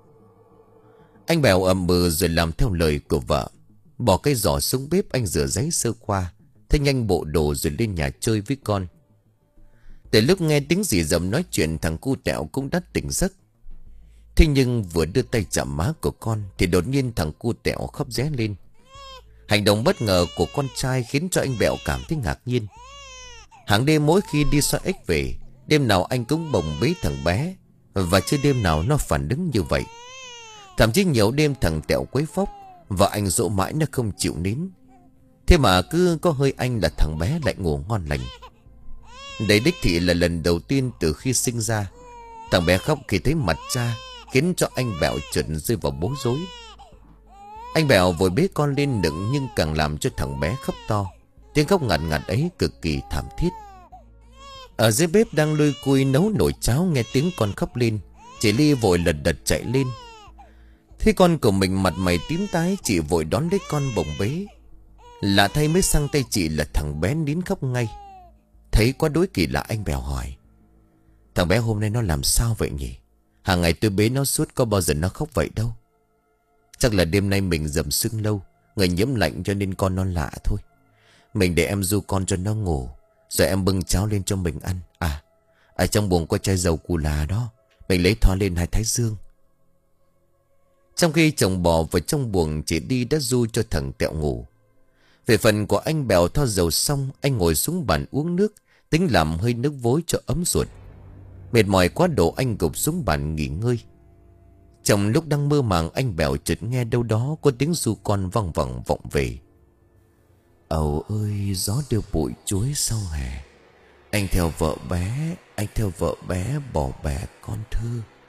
Anh Bèo ậm bừ rồi làm theo lời của vợ. Bỏ cái giỏ xuống bếp, anh rửa ráy sơ qua, thấy nhanh bộ đồ rồi lên nhà chơi với con. Từ lúc nghe tiếng dì dầm nói chuyện, thằng cu Tẹo cũng đã tỉnh giấc. Thế nhưng vừa đưa tay chạm má của con thì đột nhiên thằng cu Tẹo khóc ré lên. Hành động bất ngờ của con trai khiến cho anh Bẹo cảm thấy ngạc nhiên. Hàng đêm mỗi khi đi xoay ếch về, đêm nào anh cũng bồng bế thằng bé, và chưa đêm nào nó phản ứng như vậy. Thậm chí nhiều đêm thằng Tẹo quấy phóc, và anh dỗ mãi nó không chịu nín. Thế mà cứ có hơi anh là thằng bé lại ngủ ngon lành. Đây đích thị là lần đầu tiên từ khi sinh ra thằng bé khóc khi thấy mặt cha, khiến cho anh Bẹo chợt rơi vào bối rối. Anh Bẹo vội bế con lên nựng, nhưng càng làm cho thằng bé khóc to. Tiếng khóc ngặt ngặt ấy cực kỳ thảm thiết. Ở dưới bếp đang lôi cui nấu nồi cháo, nghe tiếng con khóc lên, chị Ly vội lật đật chạy lên. Thấy con của mình mặt mày tím tái, chị vội đón lấy con bồng bế. Lạ thay mới sang tay chị là thằng bé nín khóc ngay. Thấy quá đối kỳ lạ, anh Bèo hỏi: thằng bé hôm nay nó làm sao vậy nhỉ? Hàng ngày tôi bế nó suốt, có bao giờ nó khóc vậy đâu. Chắc là đêm nay mình dầm sưng lâu, người nhiễm lạnh cho nên con nó lạ thôi. Mình để em du con cho nó ngủ, rồi em bưng cháo lên cho mình ăn. À, ở trong buồng có chai dầu cù là đó, mình lấy thoa lên hai thái dương. Trong khi chồng bò vào trong buồng, chị Đi đã du cho thằng Tẹo ngủ. Về phần của anh Bèo thoa dầu xong, anh ngồi xuống bàn uống nước, tính làm hơi nước vối cho ấm ruột. Mệt mỏi quá độ, anh gục xuống bàn nghỉ ngơi. Trong lúc đang mơ màng, anh Bèo chợt nghe đâu đó có tiếng ru con văng vẳng vọng về. Ầu ơi, gió đưa bụi chuối sau hè, anh theo vợ bé, anh theo vợ bé bỏ bè con thơ.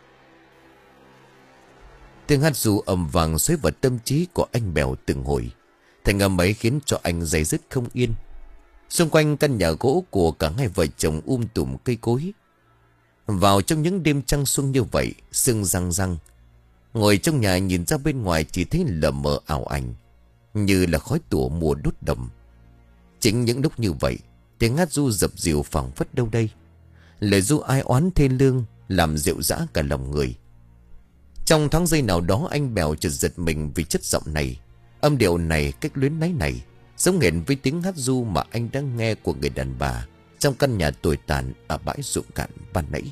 Tiếng hát ru ầm vang xoáy vào tâm trí của anh Bèo từng hồi. Thành âm ấy khiến cho anh day dứt không yên. Xung quanh căn nhà gỗ của cả hai vợ chồng um tùm cây cối. Vào trong những đêm trăng xuân như vậy, sương răng răng, ngồi trong nhà nhìn ra bên ngoài chỉ thấy lờ mờ ảo ảnh, như là khói tủa mùa đốt đầm. Chính những lúc như vậy, tiếng hát ru dập dìu phảng phất đâu đây. Lời ru ai oán thê lương, làm dịu dã cả lòng người. Trong thoáng giây nào đó, anh Bèo chợt giật mình vì chất giọng này, âm điệu này, cách luyến láy này, giống hệt với tiếng hát ru mà anh đã nghe của người đàn bà trong căn nhà tồi tàn ở bãi ruộng cạn ban nãy.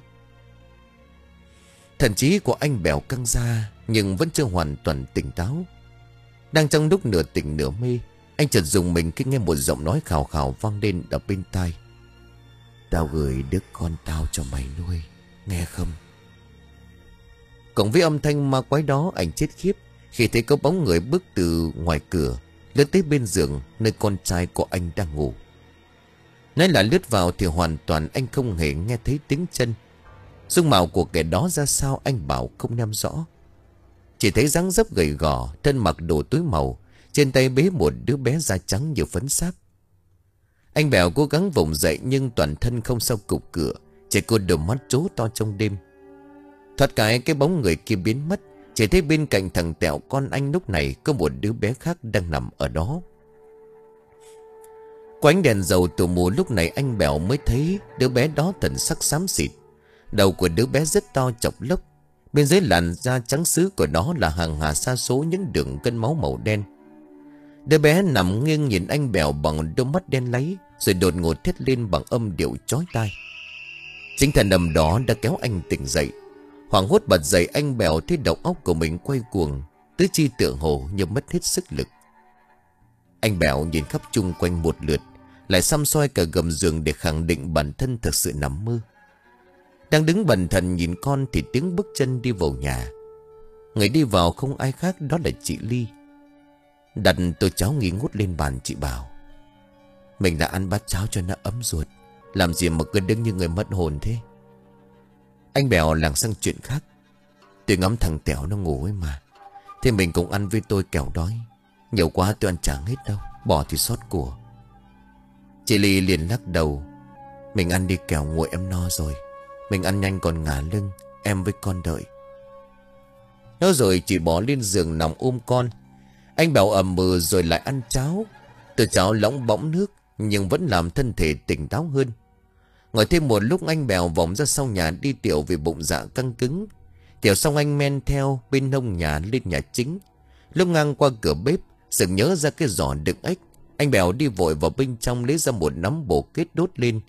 Thần trí của anh Bèo căng ra, nhưng vẫn chưa hoàn toàn tỉnh táo. Đang trong lúc nửa tỉnh nửa mê, anh chợt dùng mình khi nghe một giọng nói khào khào vang lên ở bên tai. Tao gửi đứa con tao cho mày nuôi, nghe không? Cộng với âm thanh ma quái đó, anh chết khiếp khi thấy có bóng người bước từ ngoài cửa lướt tới bên giường nơi con trai của anh đang ngủ. Nói là lướt vào thì hoàn toàn anh không hề nghe thấy tiếng chân. Dung mạo của kẻ đó ra sao anh bảo không nắm rõ. Chỉ thấy dáng dấp gầy gò, thân mặc đồ tối màu, trên tay bế một đứa bé da trắng như phấn sáp. Anh Bèo cố gắng vùng dậy nhưng toàn thân không sao cục cựa, chỉ có đôi mắt trố to trong đêm. Thoát cái cái bóng người kia biến mất, chỉ thấy bên cạnh thằng Tẹo con anh lúc này có một đứa bé khác đang nằm ở đó. Qua ánh đèn dầu tù mù lúc này anh Bèo mới thấy đứa bé đó thần sắc xám xịt. Đầu của đứa bé rất to chọc lốc, bên dưới làn da trắng sứ của nó là hàng hà sa số những đường gân máu màu đen. Đứa bé nằm nghiêng nhìn anh Bèo bằng đôi mắt đen láy, rồi đột ngột thét lên bằng âm điệu chói tai. Chính thần âm đó đã kéo anh tỉnh dậy. Hoảng hốt bật dậy, anh Bèo thấy đầu óc của mình quay cuồng, tứ chi tựa hồ như mất hết sức lực. Anh Bèo nhìn khắp chung quanh một lượt, lại xăm soi cả gầm giường để khẳng định bản thân thực sự nằm mơ. Đang đứng bần thần nhìn con thì tiếng bước chân đi vào nhà. Người đi vào không ai khác, đó là chị Ly. Đặt tô cháo nghi ngút lên bàn, chị bảo: mình đã ăn bát cháo cho nó ấm ruột, làm gì mà cứ đứng như người mất hồn thế? Anh Bèo lảng sang chuyện khác: tôi ngắm thằng Tẹo nó ngủ ấy mà, thế mình cũng ăn với tôi kẻo đói. Nhiều quá tôi ăn chẳng hết đâu, bỏ thì sót của. Chị Ly liền lắc đầu: mình ăn đi kẻo nguội em no rồi. Mình ăn nhanh còn ngả lưng, em với con đợi. Nói rồi chị bỏ lên giường nằm ôm con. Anh Bèo ầm mừ rồi lại ăn cháo. Từ cháo lỏng bõng nước, nhưng vẫn làm thân thể tỉnh táo hơn. Ngồi thêm một lúc, anh Bèo vòng ra sau nhà đi tiểu vì bụng dạ căng cứng. Tiểu xong anh men theo bên hông nhà lên nhà chính. Lúc ngang qua cửa bếp, sực nhớ ra cái giỏ đựng ếch. Anh Bèo đi vội vào bên trong lấy ra một nắm bổ kết đốt lên,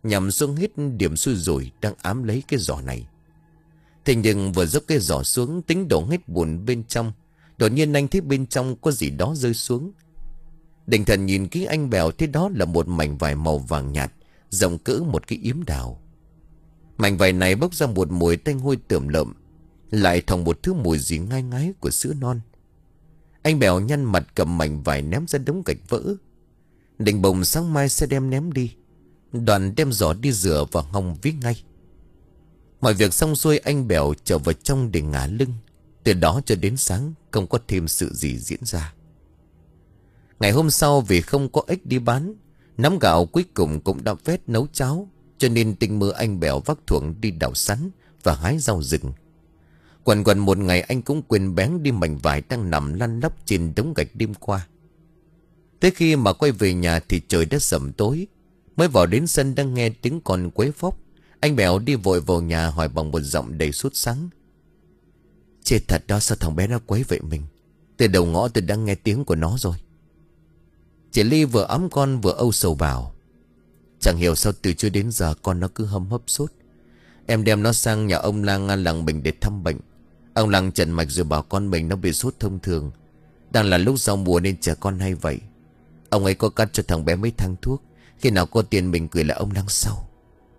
nhằm xuống hít điểm xui rủi đang ám lấy cái giỏ này. Thế nhưng vừa dốc cái giỏ xuống tính đổ hết bùn bên trong, đột nhiên anh thấy bên trong có gì đó rơi xuống. Định thần nhìn kỹ anh Bèo thấy đó là một mảnh vải màu vàng nhạt, rộng cỡ một cái yếm đào. Mảnh vải này bốc ra một mùi tanh hôi tởm lợm, lại thoảng một thứ mùi gì ngai ngái của sữa non. Anh Bèo nhăn mặt cầm mảnh vải ném ra đống gạch vỡ. Định bụng sáng mai sẽ đem ném đi, Đoàn đem giỏ đi rửa và hong viết ngay. Mọi việc xong xuôi, anh Bèo trở vào trong để ngả lưng. Từ đó cho đến sáng không có thêm sự gì diễn ra. Ngày hôm sau vì không có ếch đi bán, nắm gạo cuối cùng cũng đã vét nấu cháo, cho nên tinh mơ anh Bèo vác thuồng đi đào sắn và hái rau rừng. Quần quần một ngày anh cũng quên bén đi mảnh vải đang nằm lăn lóc trên đống gạch đêm qua. Tới khi mà quay về nhà thì trời đã sẩm tối. Mới vào đến sân đang nghe tiếng con quấy phóc, anh Bèo đi vội vào nhà hỏi bằng một giọng đầy sốt sắng: "Chết thật đó, sao thằng bé nó quấy vậy mình? Từ đầu ngõ tôi đang nghe tiếng của nó rồi." Chị Ly vừa ấm con vừa âu sầu bảo: "Chẳng hiểu sao từ trưa đến giờ con nó cứ hâm hấp sốt. Em đem nó sang nhà ông Lang làng mình để thăm bệnh. Ông Lang trần mạch rồi bảo con mình nó bị sốt thông thường. Đang là lúc giao mùa nên trẻ con hay vậy. Ông ấy có cắt cho thằng bé mấy thang thuốc. Khi nào có tiền mình gửi lại ông Lang sau."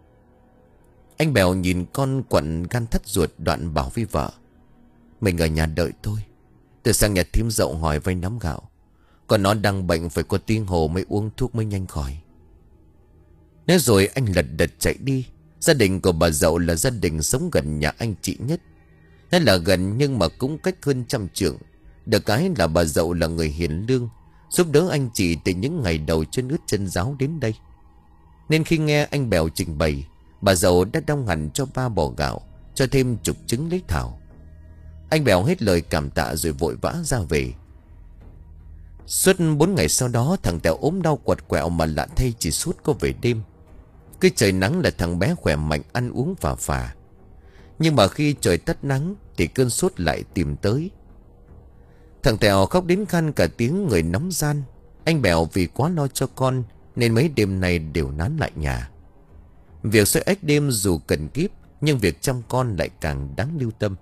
Anh Bèo nhìn con quặn gan thắt ruột, đoạn bảo với vợ: "Mình ở nhà đợi tôi. Tôi sang nhà thím Dậu hỏi vay nắm gạo. Còn nó đang bệnh phải có tiếng hồ mới uống thuốc mới nhanh khỏi." Nói rồi anh lật đật chạy đi. Gia đình của bà Dậu là gia đình sống gần nhà anh chị nhất. Nên là gần nhưng mà cũng cách hơn trăm trượng. Được cái là bà Dậu là người hiền lương, giúp đỡ anh chị từ những ngày đầu chân ướt chân ráo đến đây. Nên khi nghe anh Bèo trình bày, bà Dậu đã đong hẳn cho ba bò gạo, cho thêm chục trứng lấy thảo. Anh Bèo hết lời cảm tạ rồi vội vã ra về. Suốt bốn ngày sau đó, thằng Tèo ốm đau quặt quẹo mà lạ thay chỉ suốt có về đêm. Cái trời nắng là thằng bé khỏe mạnh, ăn uống phà phà. Nhưng mà khi trời tắt nắng thì cơn sốt lại tìm tới. Thằng Tèo khóc đến khan cả tiếng, người nóng gian. Anh Bèo vì quá lo cho con nên mấy đêm nay đều nán lại nhà. Việc xoay ếch đêm dù cần kíp, nhưng việc chăm con lại càng đáng lưu tâm.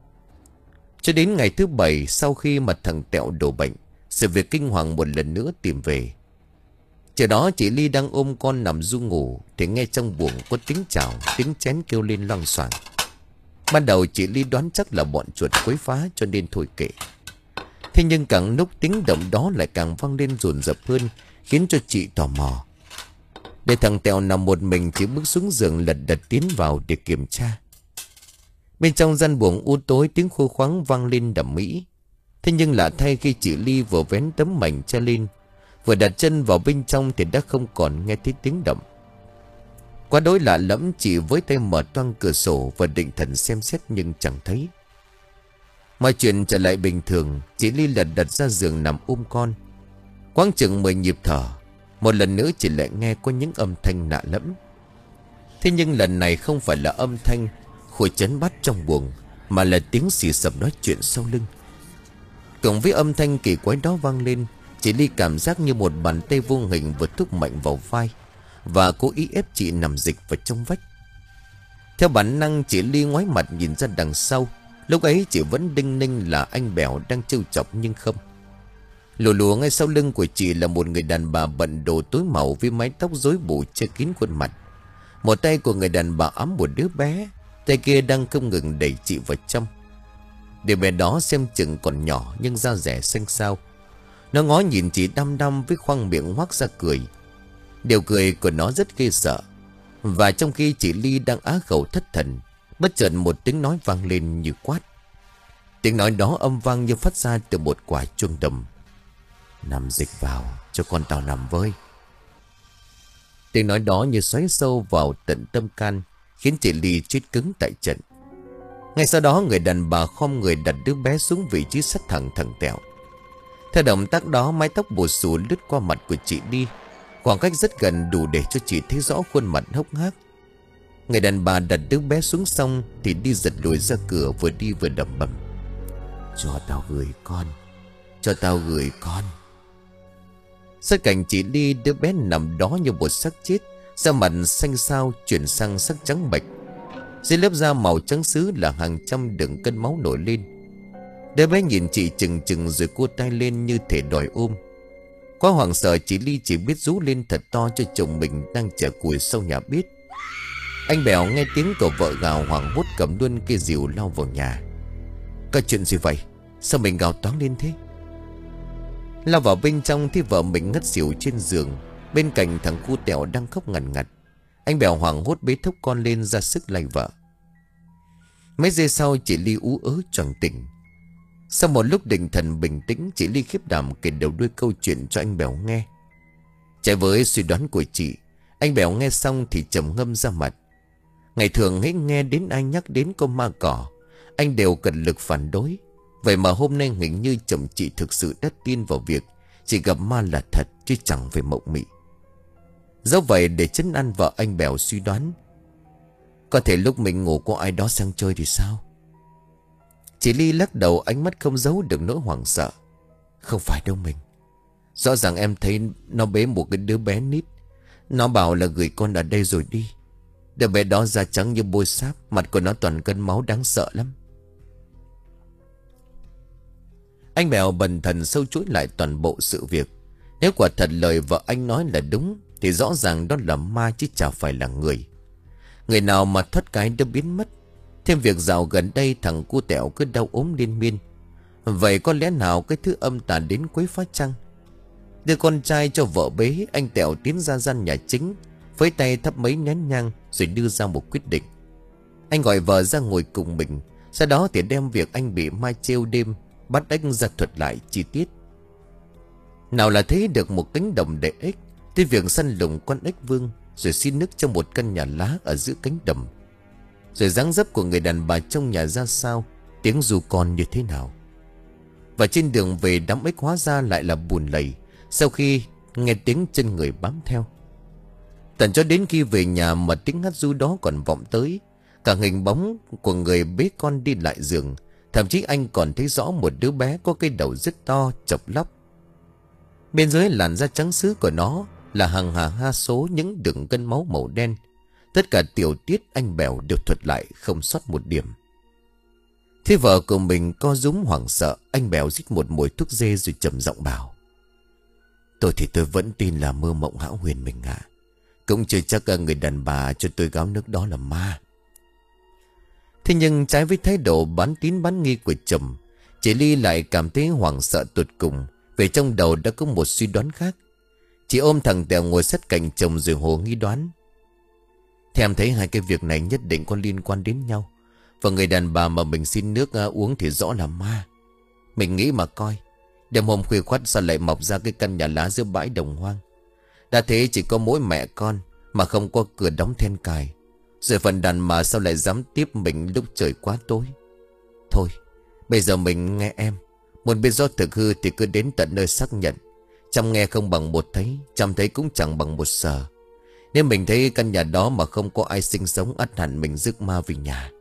Cho đến ngày thứ bảy, sau khi mà thằng Tèo đổ bệnh, sự việc kinh hoàng một lần nữa tìm về. Chờ đó chị Ly đang ôm con nằm ru ngủ thì nghe trong buồng có tiếng chảo, tiếng chén kêu lên loang xoảng. Ban đầu chị Ly đoán chắc là bọn chuột quấy phá cho nên thôi kệ. Thế nhưng càng lúc tiếng động đó lại càng vang lên dồn dập hơn, khiến cho chị tò mò. Để thằng Tèo nằm một mình, chỉ bước xuống giường lật đật tiến vào để kiểm tra. Bên trong gian buồng u tối, tiếng khô khoáng vang lên đầm mỹ. Thế nhưng lạ thay, khi chị Ly vừa vén tấm mảnh che lên, vừa đặt chân vào bên trong thì đã không còn nghe thấy tiếng động. Quá đối lạ lẫm, chị với tay mở toang cửa sổ và định thần xem xét nhưng chẳng thấy. Mọi chuyện trở lại bình thường. Chị Ly lật đật ra giường nằm ôm con. Quãng chừng mười nhịp thở, một lần nữa chị lại nghe có những âm thanh lạ lẫm. Thế nhưng lần này không phải là âm thanh khối chấn bắt trong buồng, mà là tiếng xì xầm nói chuyện sau lưng. Cộng với âm thanh kỳ quái đó vang lên, chị Ly cảm giác như một bàn tay vô hình vừa thúc mạnh vào vai và cố ý ép chị nằm dịch vào trong vách. Theo bản năng, chị Ly ngoái mặt nhìn ra đằng sau. Lúc ấy chị vẫn đinh ninh là anh Bèo đang trêu chọc nhưng không. Lù lù ngay sau lưng của chị là một người đàn bà bận đồ tối màu với mái tóc rối bù che kín khuôn mặt. Một tay của người đàn bà ẵm một đứa bé, tay kia đang không ngừng đẩy chị vào trong. Đứa bé đó xem chừng còn nhỏ nhưng da rẻ xanh xao. Nó ngó nhìn chị đăm đăm với khoang miệng hoác ra cười. Điều cười của nó rất ghê sợ. Và trong khi chị Ly đang á khẩu thất thần, bất chợt một tiếng nói vang lên như quát. Tiếng nói đó âm vang như phát ra từ một quả chuông đầm: "Nằm dịch vào, cho con tao nằm với." Tiếng nói đó như xoáy sâu vào tận tâm can, khiến chị Ly chết cứng tại trận. Ngay sau đó, người đàn bà khom người đặt đứa bé xuống vị trí sát thẳng thằng Tèo. Theo động tác đó, mái tóc bù xù lướt qua mặt của chị Ly, khoảng cách rất gần đủ để cho chị thấy rõ khuôn mặt hốc hác. Người đàn bà đặt đứa bé xuống xong thì đi giật lùi ra cửa, vừa đi vừa đầm bầm: "Cho tao gửi con, cho tao gửi con." Sát cạnh chị Ly, đứa bé nằm đó như một xác chết, Da mặt xanh xao chuyển sang sắc trắng bệch. Dưới lớp da màu trắng sứ là hàng trăm đường cân máu nổi lên. Đứa bé nhìn chị chừng chừng rồi cua tay lên như thể đòi ôm. Quá hoảng sợ, chị Ly chỉ biết rú lên thật to cho chồng mình đang chở củi sau nhà biết. Anh Bèo nghe tiếng của vợ gào hoảng hốt cầm luôn cây rìu lao vào nhà. Có chuyện gì vậy? Sao mình gào toáng lên thế? Lao vào bên trong thì vợ mình ngất xỉu trên giường. Bên cạnh thằng cu Tẹo đang khóc ngằn ngặt. Anh Bèo hoảng hốt bế thốc con lên ra sức lay vợ. Mấy giây sau chị Ly ú ớ choàng tỉnh. Sau một lúc định thần bình tĩnh, chị Ly khiếp đảm kể đầu đuôi câu chuyện cho anh Bèo nghe. Trái với suy đoán của chị, anh Bèo nghe xong thì trầm ngâm ra mặt. Ngày thường hễ nghe đến ai nhắc đến con ma cỏ, anh đều cật lực phản đối. Vậy mà hôm nay hình như chồng chị thực sự đã tin vào việc chị gặp ma là thật chứ chẳng phải mộng mị. Dẫu vậy để trấn an vợ, anh Bèo suy đoán có thể lúc mình ngủ có ai đó sang chơi thì sao. Chị Ly lắc đầu, ánh mắt không giấu được nỗi hoảng sợ. Không phải đâu mình. Rõ ràng em thấy nó bế một cái đứa bé nít. Nó bảo là gửi con ở đây rồi đi. Đứa bé đó da trắng như bôi sáp, mặt của nó toàn cân máu đáng sợ lắm. Anh Bèo bần thần sâu chuỗi lại toàn bộ sự việc. Nếu quả thật lời vợ anh nói là đúng thì rõ ràng đó là ma chứ chả phải là người. Người nào mà thoát cái đã biến mất. Thêm việc dạo gần đây thằng cu Tẹo cứ đau ốm liên miên. Vậy có lẽ nào cái thứ âm tà đến quấy phá chăng? Đưa con trai cho vợ bế, anh Tẹo tiến ra gian nhà chính, với tay thắp mấy nén nhang rồi đưa ra một quyết định. Anh gọi vợ ra ngồi cùng mình. Sau đó thì đem việc anh bị ma trêu đêm bắt anh ra thuật lại chi tiết. Nào là thấy được một cánh đồng để ếch, tới việc săn lùng con ếch vương, rồi xin nước trong một căn nhà lá ở giữa cánh đồng. Rồi dáng dấp của người đàn bà trong nhà ra sao, tiếng ru con như thế nào. Và trên đường về đám ếch hóa ra lại là bùn lầy, sau khi nghe tiếng chân người bám theo. Tận cho đến khi về nhà mà tiếng hát ru đó còn vọng tới. Cả hình bóng của người bế con đi lại giường. Thậm chí anh còn thấy rõ một đứa bé có cái đầu rất to, chọc lóc. Bên dưới làn da trắng sứ của nó là hàng hà ha số những đường gân máu màu đen. Tất cả tiểu tiết anh Bèo đều thuật lại không sót một điểm. Thế vợ của mình co rúm hoảng sợ, anh Bèo rít một mùi thuốc dê rồi trầm giọng bảo: Tôi thì tôi vẫn tin là mơ mộng hão huyền mình ạ. Cũng chưa chắc người đàn bà cho tôi gáo nước đó là ma. Thế nhưng trái với thái độ bán tín bán nghi của chồng, chị Ly lại cảm thấy hoảng sợ tột cùng. Về trong đầu đã có một suy đoán khác. Chị ôm thằng Tèo ngồi sát cạnh chồng rồi hồ nghi đoán. Thế em thấy hai cái việc này nhất định có liên quan đến nhau. Và người đàn bà mà mình xin nước uống thì rõ là ma. Mình nghĩ mà coi, đêm hôm khuya khoắt sao lại mọc ra cái căn nhà lá giữa bãi đồng hoang. Đã thế chỉ có mỗi mẹ con mà không có cửa đóng then cài. Rồi phần đàn mà sao lại dám tiếp mình lúc trời quá tối. Thôi bây giờ mình nghe em. Muốn biết rõ thực hư thì cứ đến tận nơi xác nhận. Chăm nghe không bằng một thấy, chăm thấy cũng chẳng bằng một sờ. Nếu mình thấy căn nhà đó mà không có ai sinh sống, ắt hẳn mình rước ma về nhà.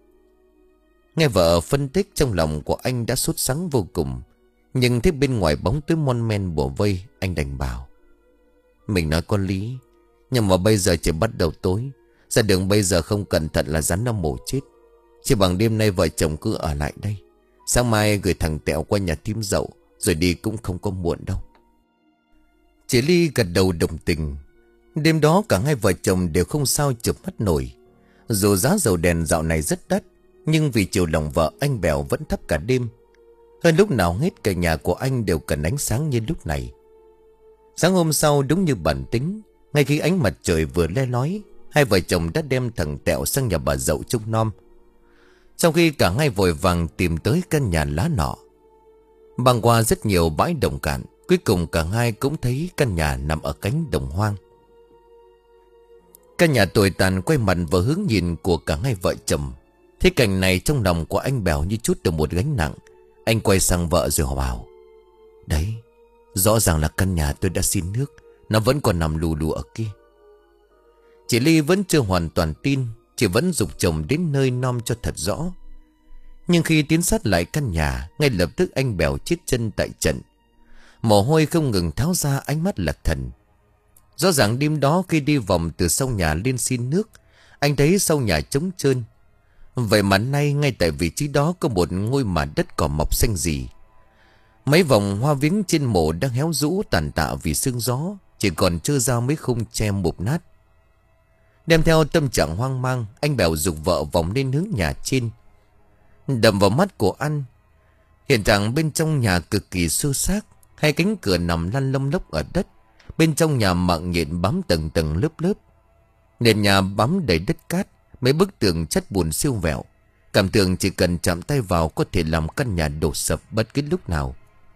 Nghe vợ phân tích, trong lòng của anh đã sốt sắng vô cùng. Nhưng thấy bên ngoài bóng tối mon men bủa vây, anh đành bảo: Mình nói có lý, nhưng mà bây giờ chỉ bắt đầu tối. Ra đường bây giờ không cẩn thận là rắn nó mổ chết. Chỉ bằng đêm nay vợ chồng cứ ở lại đây. Sáng mai gửi thằng Tẹo qua nhà thím Dậu, rồi đi cũng không có muộn đâu. Chị Ly gật đầu đồng tình. Đêm đó cả hai vợ chồng đều không sao chợp mắt nổi. Dù giá dầu đèn dạo này rất đắt, nhưng vì chiều lòng vợ, anh Bèo vẫn thắp cả đêm. Hơn lúc nào hết cả nhà của anh đều cần ánh sáng như lúc này. Sáng hôm sau đúng như bản tính, ngay khi ánh mặt trời vừa le lói, hai vợ chồng đã đem thằng Tẹo sang nhà bà Dậu trông nom. Trong khi cả hai vội vàng tìm tới căn nhà lá nọ. Băng qua rất nhiều bãi đồng cạn, cuối cùng cả hai cũng thấy căn nhà nằm ở cánh đồng hoang. Căn nhà tồi tàn quay mặt vào hướng nhìn của cả hai vợ chồng. Thế cảnh này trong lòng của anh Bèo như chút được một gánh nặng. Anh quay sang vợ rồi bảo: Đấy, rõ ràng là căn nhà tôi đã xin nước, nó vẫn còn nằm lù lù ở kia. Chị Ly vẫn chưa hoàn toàn tin. Chị vẫn giục chồng đến nơi nom cho thật rõ. Nhưng khi tiến sát lại căn nhà, ngay lập tức anh Bèo chết chân tại trận. Mồ hôi không ngừng tháo ra, ánh mắt lật thần. Rõ ràng đêm đó khi đi vòng từ sau nhà lên xin nước, anh thấy sau nhà trống trơn. Vậy mà nay ngay tại vị trí đó có một ngôi mả đất cỏ mọc xanh rì. Mấy vòng hoa viếng trên mộ đang héo rũ tàn tạ vì sương gió, chỉ còn trơ ra mấy khung tre mục nát. Đem theo tâm trạng hoang mang, anh Bèo giục vợ vòng lên hướng nhà trên. Đầm vào mắt của anh, hiện trạng bên trong nhà cực kỳ xơ xác. Hai cánh cửa nằm lăn lông lốc ở đất. Bên trong nhà mạng nhện bám tầng tầng lớp lớp. Nền nhà bám đầy đất cát. Mấy bức tường chất bùn siêu vẹo. Cảm tưởng chỉ cần chạm tay vào có thể làm căn nhà đổ sập bất cứ lúc nào.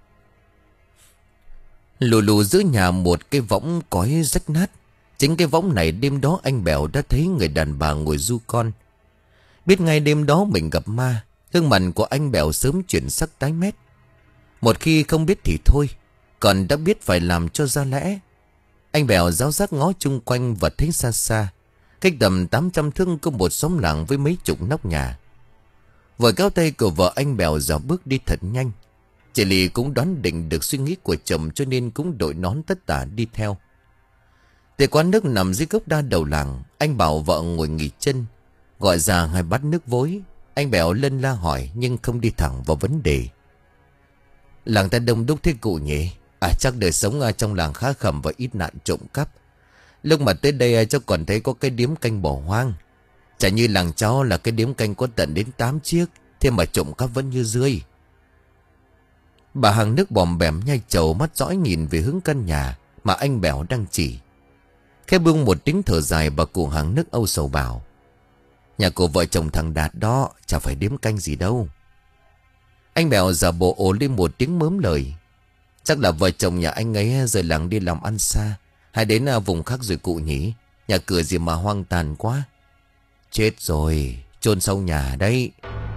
Lù lù giữa nhà một cái võng cói rách nát. Chính cái võng này đêm đó anh Bèo đã thấy người đàn bà ngồi ru con. Biết ngay đêm đó mình gặp ma, gương mặt của anh Bèo sớm chuyển sắc tái mét. Một khi không biết thì thôi, còn đã biết phải làm cho ra lẽ. Anh Bèo ráo rác ngó chung quanh và thấy xa xa, cách tầm tám trăm thước có một xóm làng với mấy chục nóc nhà. Vội kéo tay của vợ anh Bèo dạo bước đi thật nhanh. Chị Lì cũng đoán định được suy nghĩ của chồng cho nên cũng đội nón tất tả đi theo. Tại quán nước nằm dưới gốc đa đầu làng, anh bảo vợ ngồi nghỉ chân, gọi ra hai bát nước vối. Anh Bèo lân la hỏi nhưng không đi thẳng vào vấn đề. Làng ta đông đúc thế cụ nhỉ? À chắc đời sống ở trong làng khá khẩm và ít nạn trộm cắp. Lúc mà tới đây cháu còn thấy có cái điếm canh bỏ hoang. Chả như làng cháu là cái điếm canh có tận đến tám chiếc, thế mà trộm cắp vẫn như rươi. Bà hàng nước bòm bẻm nhai trầu, mắt dõi nhìn về hướng căn nhà mà anh Bèo đang chỉ. Khẽ buông một tiếng thở dài, bà cụ hàng nước âu sầu bảo: nhà của vợ chồng thằng Đạt đó, chả phải điếm canh gì đâu. Anh Bèo giả bộ ồ lên một tiếng mớm lời: chắc là vợ chồng nhà anh ấy rời làng đi làm ăn xa, hay đến vùng khác rồi cụ nhỉ? Nhà cửa gì mà hoang tàn quá. Chết rồi, chôn sau nhà đấy.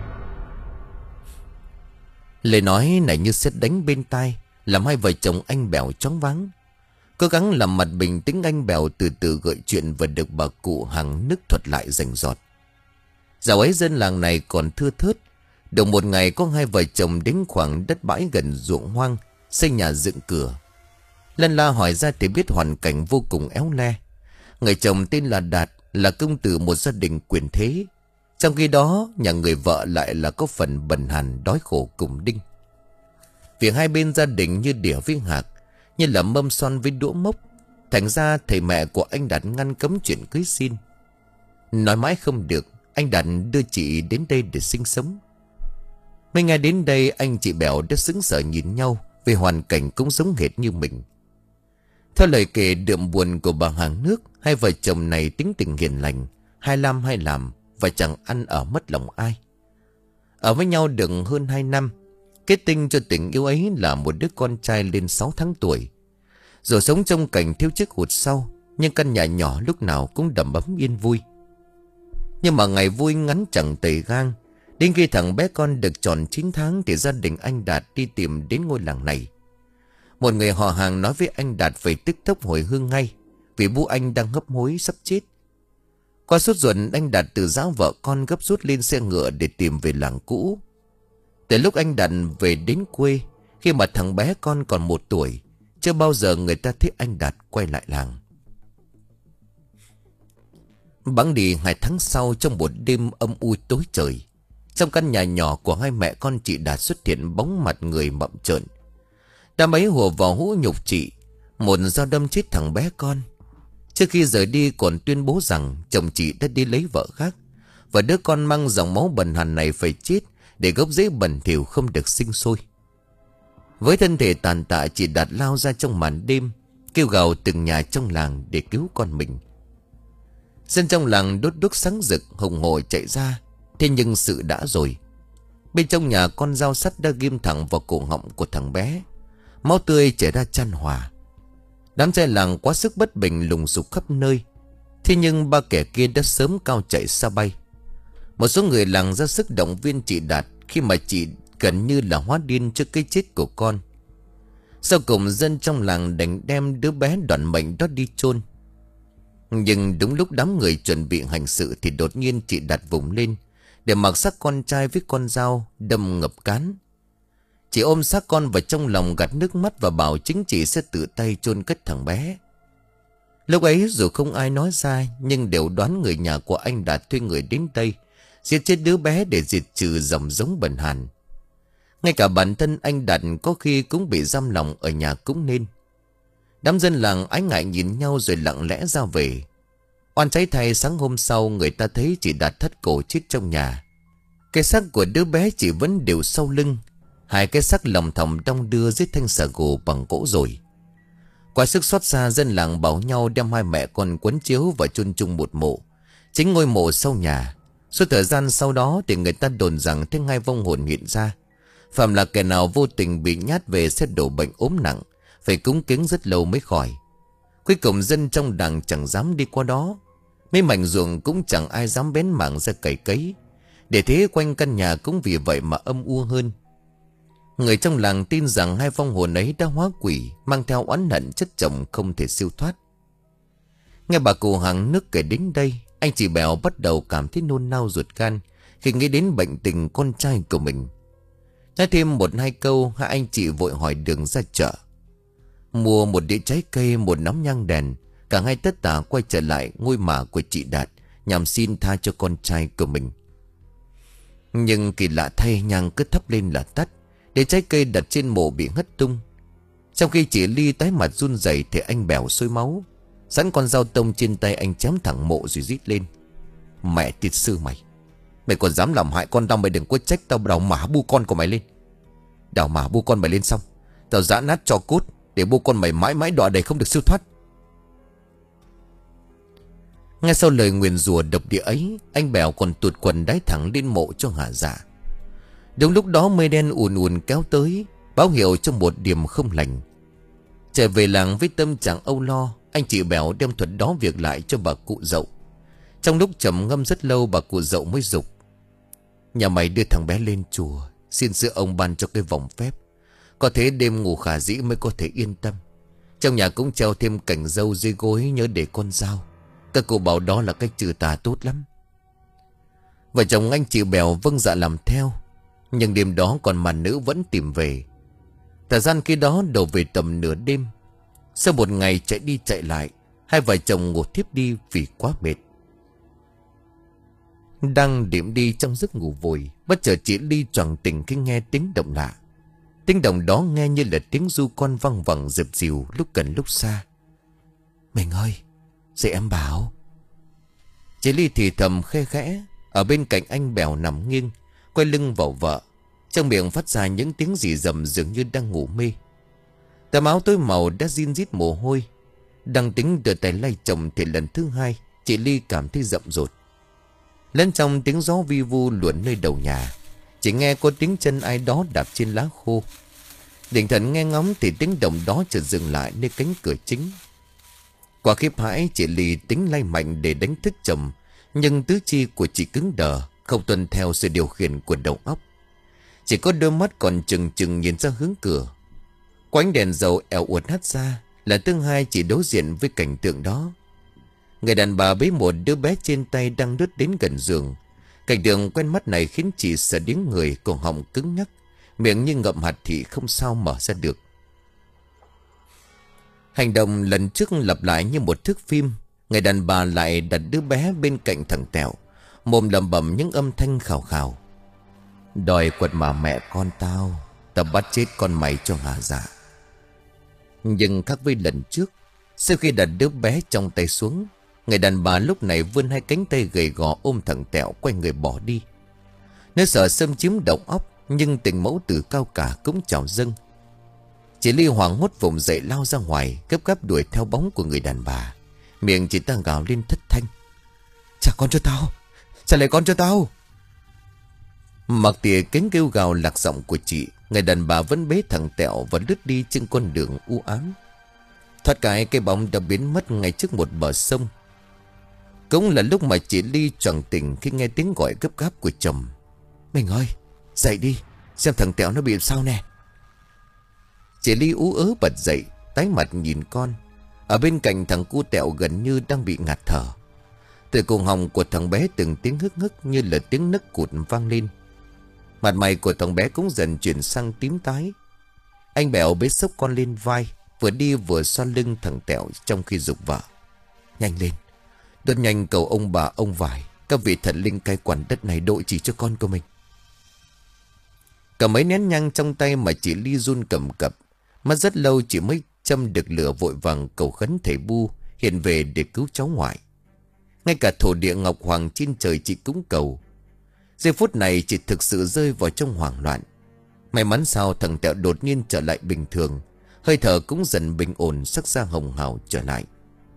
Lời nói này như sét đánh bên tai, làm hai vợ chồng anh Bèo choáng váng. Cố gắng làm mặt bình tĩnh, anh Bèo từ từ gợi chuyện và được bà cụ hàng nước thuật lại rành rọt. Dạo ấy dân làng này còn thưa thớt. Được một ngày có hai vợ chồng đến khoảng đất bãi gần ruộng hoang, xây nhà dựng cửa. Lân la hỏi ra thì biết hoàn cảnh vô cùng éo le. Người chồng tên là Đạt, là công tử một gia đình quyền thế. Trong khi đó nhà người vợ lại là có phần bần hàn đói khổ cùng đinh. Việc hai bên gia đình như đỉa với hạc, như là mâm son với đũa mốc. Thành ra thầy mẹ của anh Đạt ngăn cấm chuyện cưới xin. Nói mãi không được, anh Đạt đưa chị đến đây để sinh sống. Mấy ngày đến đây anh chị Bèo đã sững sờ nhìn nhau, vì hoàn cảnh cũng giống hệt như mình. Theo lời kể đượm buồn của bà hàng nước, hai vợ chồng này tính tình hiền lành, hai làm hai làm và chẳng ăn ở mất lòng ai. Ở với nhau được hơn hai năm, kết tinh cho tình yêu ấy là một đứa con trai lên sáu tháng tuổi. Rồi sống trong cảnh thiếu trước hụt sau, nhưng căn nhà nhỏ lúc nào cũng đầm ấm yên vui. Nhưng mà ngày vui ngắn chẳng tầy gang. Đến khi thằng bé con được tròn chín tháng thì gia đình anh Đạt đi tìm đến ngôi làng này. Một người họ hàng nói với anh Đạt phải tức tốc hồi hương ngay, vì bố anh đang hấp hối sắp chết. Qua sốt ruột, anh Đạt từ giã vợ con gấp rút lên xe ngựa để tìm về làng cũ. Từ lúc anh Đạt về đến quê, khi mà thằng bé con còn một tuổi, chưa bao giờ người ta thấy anh Đạt quay lại làng. Bẵng đi hai tháng sau, trong một đêm âm u tối trời, trong căn nhà nhỏ của hai mẹ con chị Đạt xuất hiện bóng mặt người mậm trợn. Đám ấy hùa vào hũ nhục chị, một dao đâm chết thằng bé con. Trước khi rời đi còn tuyên bố rằng chồng chị đã đi lấy vợ khác, và đứa con mang dòng máu bần hàn này phải chết để gốc rễ bẩn thỉu không được sinh sôi. Với thân thể tàn tạ, chị Đạt lao ra trong màn đêm, kêu gào từng nhà trong làng để cứu con mình. Dân trong làng đốt đuốc sáng rực hùng hổ chạy ra. Thế nhưng sự đã rồi. Bên trong nhà, con dao sắt đã ghim thẳng vào cổ họng của thằng bé. Máu tươi chảy ra chan hòa. Đám trai làng quá sức bất bình lùng sục khắp nơi. Thế nhưng ba kẻ kia đã sớm cao chạy xa bay. Một số người làng ra sức động viên chị Đạt, khi mà chị gần như là hóa điên trước cái chết của con. Sau cùng dân trong làng đành đem đứa bé đoạn mệnh đó đi chôn. Nhưng đúng lúc đám người chuẩn bị hành sự thì đột nhiên chị Đạt vùng lên để mặc xác con trai với con dao đâm ngập cán. Chị ôm xác con vào trong lòng, gạt nước mắt và bảo chính chị sẽ tự tay chôn cất thằng bé. Lúc ấy dù không ai nói ra, nhưng đều đoán người nhà của anh Đạt thuê người đến đây giết chết đứa bé để diệt trừ dòng giống bần hàn. Ngay cả bản thân anh Đạt có khi cũng bị giam lòng ở nhà cũng nên. Đám dân làng ái ngại nhìn nhau rồi lặng lẽ ra về. Oan trái thay, sáng hôm sau người ta thấy chị Đạt thất cổ chết trong nhà. Cái xác của đứa bé chỉ vẫn đều sau lưng, hai cái xác lòng thòng đong đưa dưới thanh xà gồ bằng gỗ rồi. Qua sức xót xa, dân làng bảo nhau đem hai mẹ con quấn chiếu và chôn chung một mộ, chính ngôi mộ sau nhà. Suốt thời gian sau đó thì người ta đồn rằng thấy hai vong hồn hiện ra. Phạm là kẻ nào vô tình bị nhát về sẽ đổ bệnh ốm nặng, phải cúng kính rất lâu mới khỏi. Cuối cùng dân trong làng chẳng dám đi qua đó. Mấy mảnh ruộng cũng chẳng ai dám bén mảng ra cày cấy. Để thế quanh căn nhà cũng vì vậy mà âm u hơn. Người trong làng tin rằng hai vong hồn ấy đã hóa quỷ, mang theo oán hận chất chồng không thể siêu thoát. Nghe bà cụ hàng nước kể đến đây, anh chị Bèo bắt đầu cảm thấy nôn nao ruột gan khi nghĩ đến bệnh tình con trai của mình. Nói thêm một hai câu, hai anh chị vội hỏi đường ra chợ, mua một đĩa trái cây, một nắm nhang đèn. Cả hai tất tả quay trở lại ngôi mả của chị Đạt nhằm xin tha cho con trai của mình. Nhưng kỳ lạ thay, nhang cứ thắp lên là tắt, để trái cây đặt trên mộ bị hất tung. Trong khi chị Ly tái mặt run rẩy thì anh Bèo sôi máu, sẵn con dao tông trên tay anh chém thẳng mộ rồi rít lên: Mẹ tiệt sư mày, mày còn dám làm hại con tao, mày đừng có trách tao đào mả bu con của mày lên. Đào mả bu con mày lên xong, tao giã nát cho cốt để bu con mày mãi mãi đọa đầy không được siêu thoát. Ngay sau lời nguyền rủa độc địa ấy, anh Bèo còn tuột quần đái thẳng lên mộ cho hả dạ. Đúng lúc đó mây đen ùn ùn kéo tới, báo hiệu cho một điểm không lành. Trở về làng với tâm trạng âu lo, anh chị Bèo đem thuật đó việc lại cho bà cụ Dậu. Trong lúc trầm ngâm rất lâu, bà cụ Dậu mới dục: Nhà mày đưa thằng bé lên chùa, xin sư ông ban cho cái vòng phép, có thế đêm ngủ khả dĩ mới có thể yên tâm. Trong nhà cũng treo thêm cành dâu dưới gối, nhớ để con dao. Các cụ bảo đó là cách trừ tà tốt lắm. Vợ chồng anh chị Bèo vâng dạ làm theo. Nhưng đêm đó còn mà nữ vẫn tìm về. Thời gian khi đó đổ về tầm nửa đêm. Sau một ngày chạy đi chạy lại, hai vợ chồng ngủ thiếp đi vì quá mệt. Đang điểm đi trong giấc ngủ vùi, bất chợt chị Ly choàng tỉnh khi nghe tiếng động lạ. Tiếng động đó nghe như là tiếng ru con văng vẳng dập dìu, lúc gần lúc xa. Mình ơi, dậy em bảo. Chị Ly thì thầm khe khẽ. Ở bên cạnh anh Bèo nằm nghiêng, quay lưng vào vợ, trong miệng phát ra những tiếng rì rầm dường như đang ngủ mê. Tấm áo tối màu đã rin rít mồ hôi. Đang tính đưa tay lay chồng thì lần thứ hai chị Ly cảm thấy rậm rột. Lên trong tiếng gió vi vu luồn nơi đầu nhà, chỉ nghe có tiếng chân ai đó đạp trên lá khô. Định thần nghe ngóng thì tiếng động đó chợt dừng lại nơi cánh cửa chính. Quả khiếp hãi, chị Ly tính lay mạnh để đánh thức chồng, nhưng tứ chi của chị cứng đờ, không tuân theo sự điều khiển của đầu óc. Chỉ có đôi mắt còn chừng chừng nhìn ra hướng cửa. Quánh đèn dầu eo uột hắt ra, là tương hai chỉ đối diện với cảnh tượng đó. Người đàn bà bế một đứa bé trên tay đang lướt đến gần giường. Cảnh tượng quen mắt này khiến chị sợ đến người, cổ họng cứng nhắc, miệng như ngậm hạt thì không sao mở ra được. Hành động lần trước lặp lại như một thước phim. Người đàn bà lại đặt đứa bé bên cạnh thằng Tẹo, mồm lẩm bẩm những âm thanh khào khào: Đòi quật mà mẹ con tao, tao bắt chết con mày cho hả dạ. Nhưng khác với lần trước, sau khi đặt đứa bé trong tay xuống, người đàn bà lúc này vươn hai cánh tay gầy gò ôm thằng Tẹo quay người bỏ đi. Nếu sợ xâm chiếm đầu óc, nhưng tình mẫu tử cao cả cũng trào dâng. Chị Ly hoảng hốt vùng dậy lao ra ngoài, gấp gáp đuổi theo bóng của người đàn bà. Miệng chị ta gào lên thất thanh: Trả con cho tao, trả lại con cho tao. Mặc tỉa cánh kêu gào lạc giọng của chị, người đàn bà vẫn bế thằng Tẹo và lướt đi trên con đường u ám. Thoát cái cây bóng đã biến mất ngay trước một bờ sông. Cũng là lúc mà chị Ly choàng tỉnh khi nghe tiếng gọi gấp gáp của chồng: Mình ơi, dậy đi, xem thằng Tẹo nó bị sao nè. Chị Ly ú ớ bật dậy, tái mặt nhìn con. Ở bên cạnh thằng cu Tẹo gần như đang bị ngạt thở. Từ cổ họng của thằng bé từng tiếng hức hức như là tiếng nấc cụt vang lên. Mặt mày của thằng bé cũng dần chuyển sang tím tái. Anh Bèo bế xốc con lên vai, vừa đi vừa xoa lưng thằng Tẹo trong khi giục vợ: Nhanh lên, đốt nhanh cầu ông bà ông vải, các vị thần linh cai quản đất này độ chỉ cho con của mình. Cả mấy nén nhang trong tay mà chị Ly run cầm cập. Mất rất lâu chị mới châm được lửa, vội vàng cầu khấn thầy Bu hiện về để cứu cháu ngoại. Ngay cả thổ địa ngọc hoàng trên trời chị cũng cầu. Giây phút này chị thực sự rơi vào trong hoảng loạn. May mắn sao thằng Tẹo đột nhiên trở lại bình thường, hơi thở cũng dần bình ổn, sắc da hồng hào trở lại.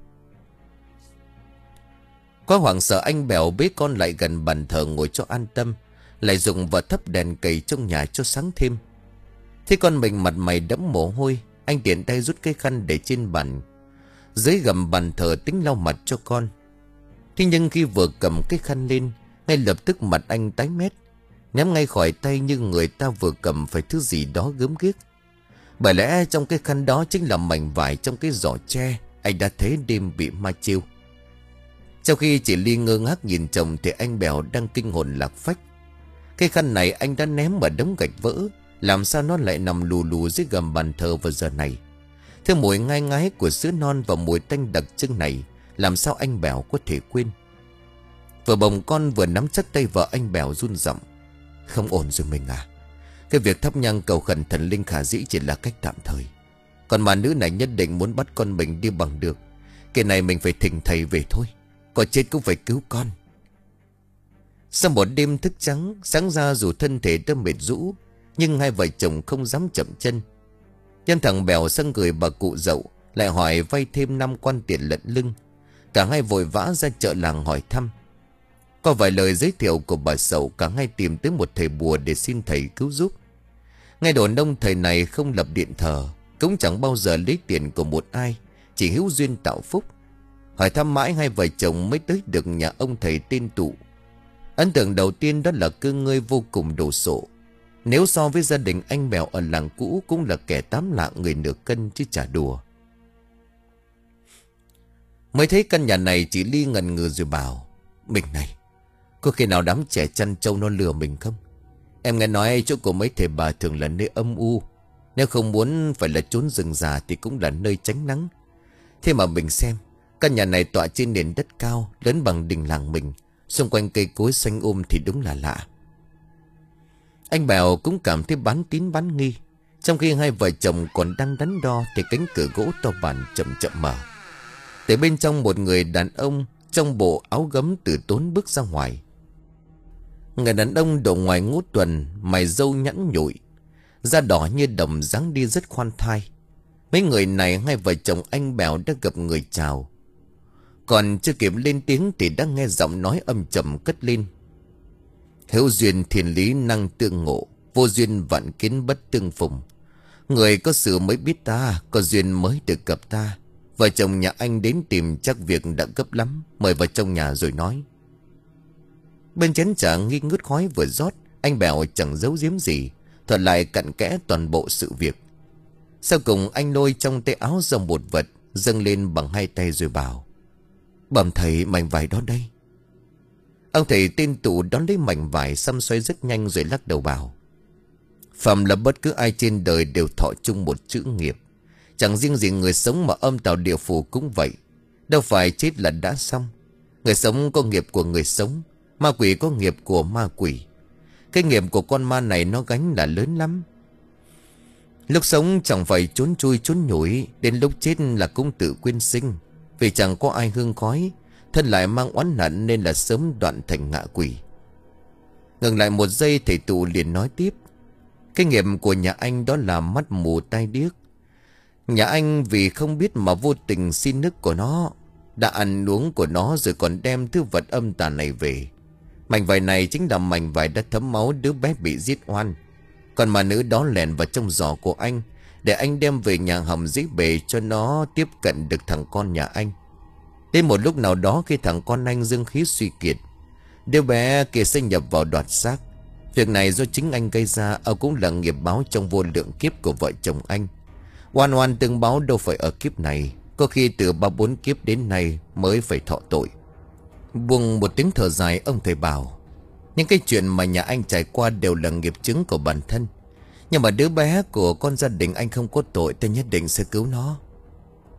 Quá hoảng sợ, anh Bèo bế con lại gần bàn thờ ngồi cho an tâm, lại dùng và thắp đèn cầy trong nhà cho sáng thêm. Thế con mình mặt mày đẫm mồ hôi, anh tiện tay rút cái khăn để trên bàn dưới gầm bàn thờ tính lau mặt cho con. Thế nhưng khi vừa cầm cái khăn lên, ngay lập tức mặt anh tái mét, ném ngay khỏi tay như người ta vừa cầm phải thứ gì đó gớm ghiếc. Bởi lẽ trong cái khăn đó chính là mảnh vải trong cái giỏ tre anh đã thấy đêm bị ma chiêu. Trong khi chị Ly ngơ ngác nhìn chồng thì anh Bèo đang kinh hồn lạc phách. Cái khăn này anh đã ném vào đống gạch vỡ, làm sao nó lại nằm lù lù dưới gầm bàn thờ vào giờ này. Thứ mùi ngai ngái của sữa non và mùi tanh đặc trưng này, làm sao anh Bèo có thể quên. Vừa bồng con vừa nắm chắc tay vợ, anh Bèo run giọng: Không ổn rồi mình à. Cái việc thắp nhang cầu khẩn thần linh khả dĩ chỉ là cách tạm thời, còn mà nữ này nhất định muốn bắt con mình đi bằng được. Cái này mình phải thỉnh thầy về thôi, có chết cũng phải cứu con. Sau một đêm thức trắng, sáng ra dù thân thể đã mệt rũ, nhưng hai vợ chồng không dám chậm chân. Nhân thằng Bèo sang gửi bà cụ Dậu, lại hỏi vay thêm năm quan tiền lận lưng. Cả hai vội vã ra chợ làng hỏi thăm. Có vài lời giới thiệu của bà Sậu, cả hai tìm tới một thầy bùa để xin thầy cứu giúp. Nghe đồn ông thầy này không lập điện thờ, cũng chẳng bao giờ lấy tiền của một ai, chỉ hữu duyên tạo phúc. Hỏi thăm mãi, hai vợ chồng mới tới được nhà ông thầy tên Tụ. Ấn tượng đầu tiên đó là cơ ngơi vô cùng đồ sộ. Nếu so với gia đình anh Bèo ở làng cũ, cũng là kẻ tám lạng người nửa cân chứ chả đùa. Mới thấy căn nhà này, chị Ly ngần ngừ rồi bảo: Mình này, có khi nào đám trẻ chăn trâu nó lừa mình không? Em nghe nói chỗ của mấy thầy bà thường là nơi âm u, nếu không muốn phải là chốn rừng già thì cũng là nơi tránh nắng. Thế mà mình xem, căn nhà này tọa trên nền đất cao, lớn bằng đình làng mình, xung quanh cây cối xanh um thì đúng là lạ. Anh Bèo cũng cảm thấy bán tín bán nghi. Trong khi hai vợ chồng còn đang đắn đo thì cánh cửa gỗ to bản chậm chậm mở. Từ bên trong một người đàn ông trong bộ áo gấm từ tốn bước ra ngoài. Người đàn ông độ ngoài ngũ tuần, mày râu nhẵn nhụi, da đỏ như đồng, dáng đi rất khoan thai. Mấy người này hai vợ chồng anh Bèo đã gặp người chào. Còn chưa kịp lên tiếng thì đã nghe giọng nói âm trầm cất lên: Hữu duyên thiên lý năng tương ngộ, vô duyên vạn kiến bất tương phùng. Người có sự mới biết ta, có duyên mới được gặp ta. Vợ chồng nhà anh đến tìm chắc việc đã gấp lắm, mời vào trong nhà rồi nói. Bên chén trà nghi ngút khói vừa rót, anh Bèo chẳng giấu giếm gì, thuật lại cặn kẽ toàn bộ sự việc. Sau cùng anh lôi trong tay áo ra một vật, dâng lên bằng hai tay rồi bảo: Bẩm thầy, mảnh vải đó đây. Ông thầy tên Tụ đón lấy mảnh vải, xăm xoay rất nhanh rồi lắc đầu bảo: Phàm là bất cứ ai trên đời đều thọ chung một chữ nghiệp. Chẳng riêng gì người sống mà âm tào địa phủ cũng vậy. Đâu phải chết là đã xong. Người sống có nghiệp của người sống, ma quỷ có nghiệp của ma quỷ. Cái nghiệp của con ma này nó gánh là lớn lắm. Lúc sống chẳng phải trốn chui trốn nhủi, đến lúc chết là cũng tự quyên sinh. Vì chẳng có ai hương khói, thân lại mang oán hận nên là sớm đoạn thành ngạ quỷ. Ngừng lại một giây, thầy Tụ liền nói tiếp: Cái nghiệp của nhà anh đó là mắt mù tai điếc. Nhà anh vì không biết mà vô tình xin nước của nó, đã ăn uống của nó rồi còn đem thứ vật âm tà này về. Mảnh vải này chính là mảnh vải đã thấm máu đứa bé bị giết oan. Còn mà nữ đó lẻn vào trong giỏ của anh, để anh đem về nhà hầm dưới bể cho nó tiếp cận được thằng con nhà anh. Đến một lúc nào đó khi thằng con anh dương khí suy kiệt, đứa bé kia sẽ nhập vào đoạt xác. Việc này do chính anh gây ra, ông cũng là nghiệp báo trong vô lượng kiếp của vợ chồng anh. Oan oan tương báo đâu phải ở kiếp này, có khi từ ba bốn kiếp đến nay mới phải thọ tội. Buông một tiếng thở dài, ông thầy bảo: Những cái chuyện mà nhà anh trải qua đều là nghiệp chướng của bản thân. Nhưng mà đứa bé của con gia đình anh không có tội, tôi nhất định sẽ cứu nó.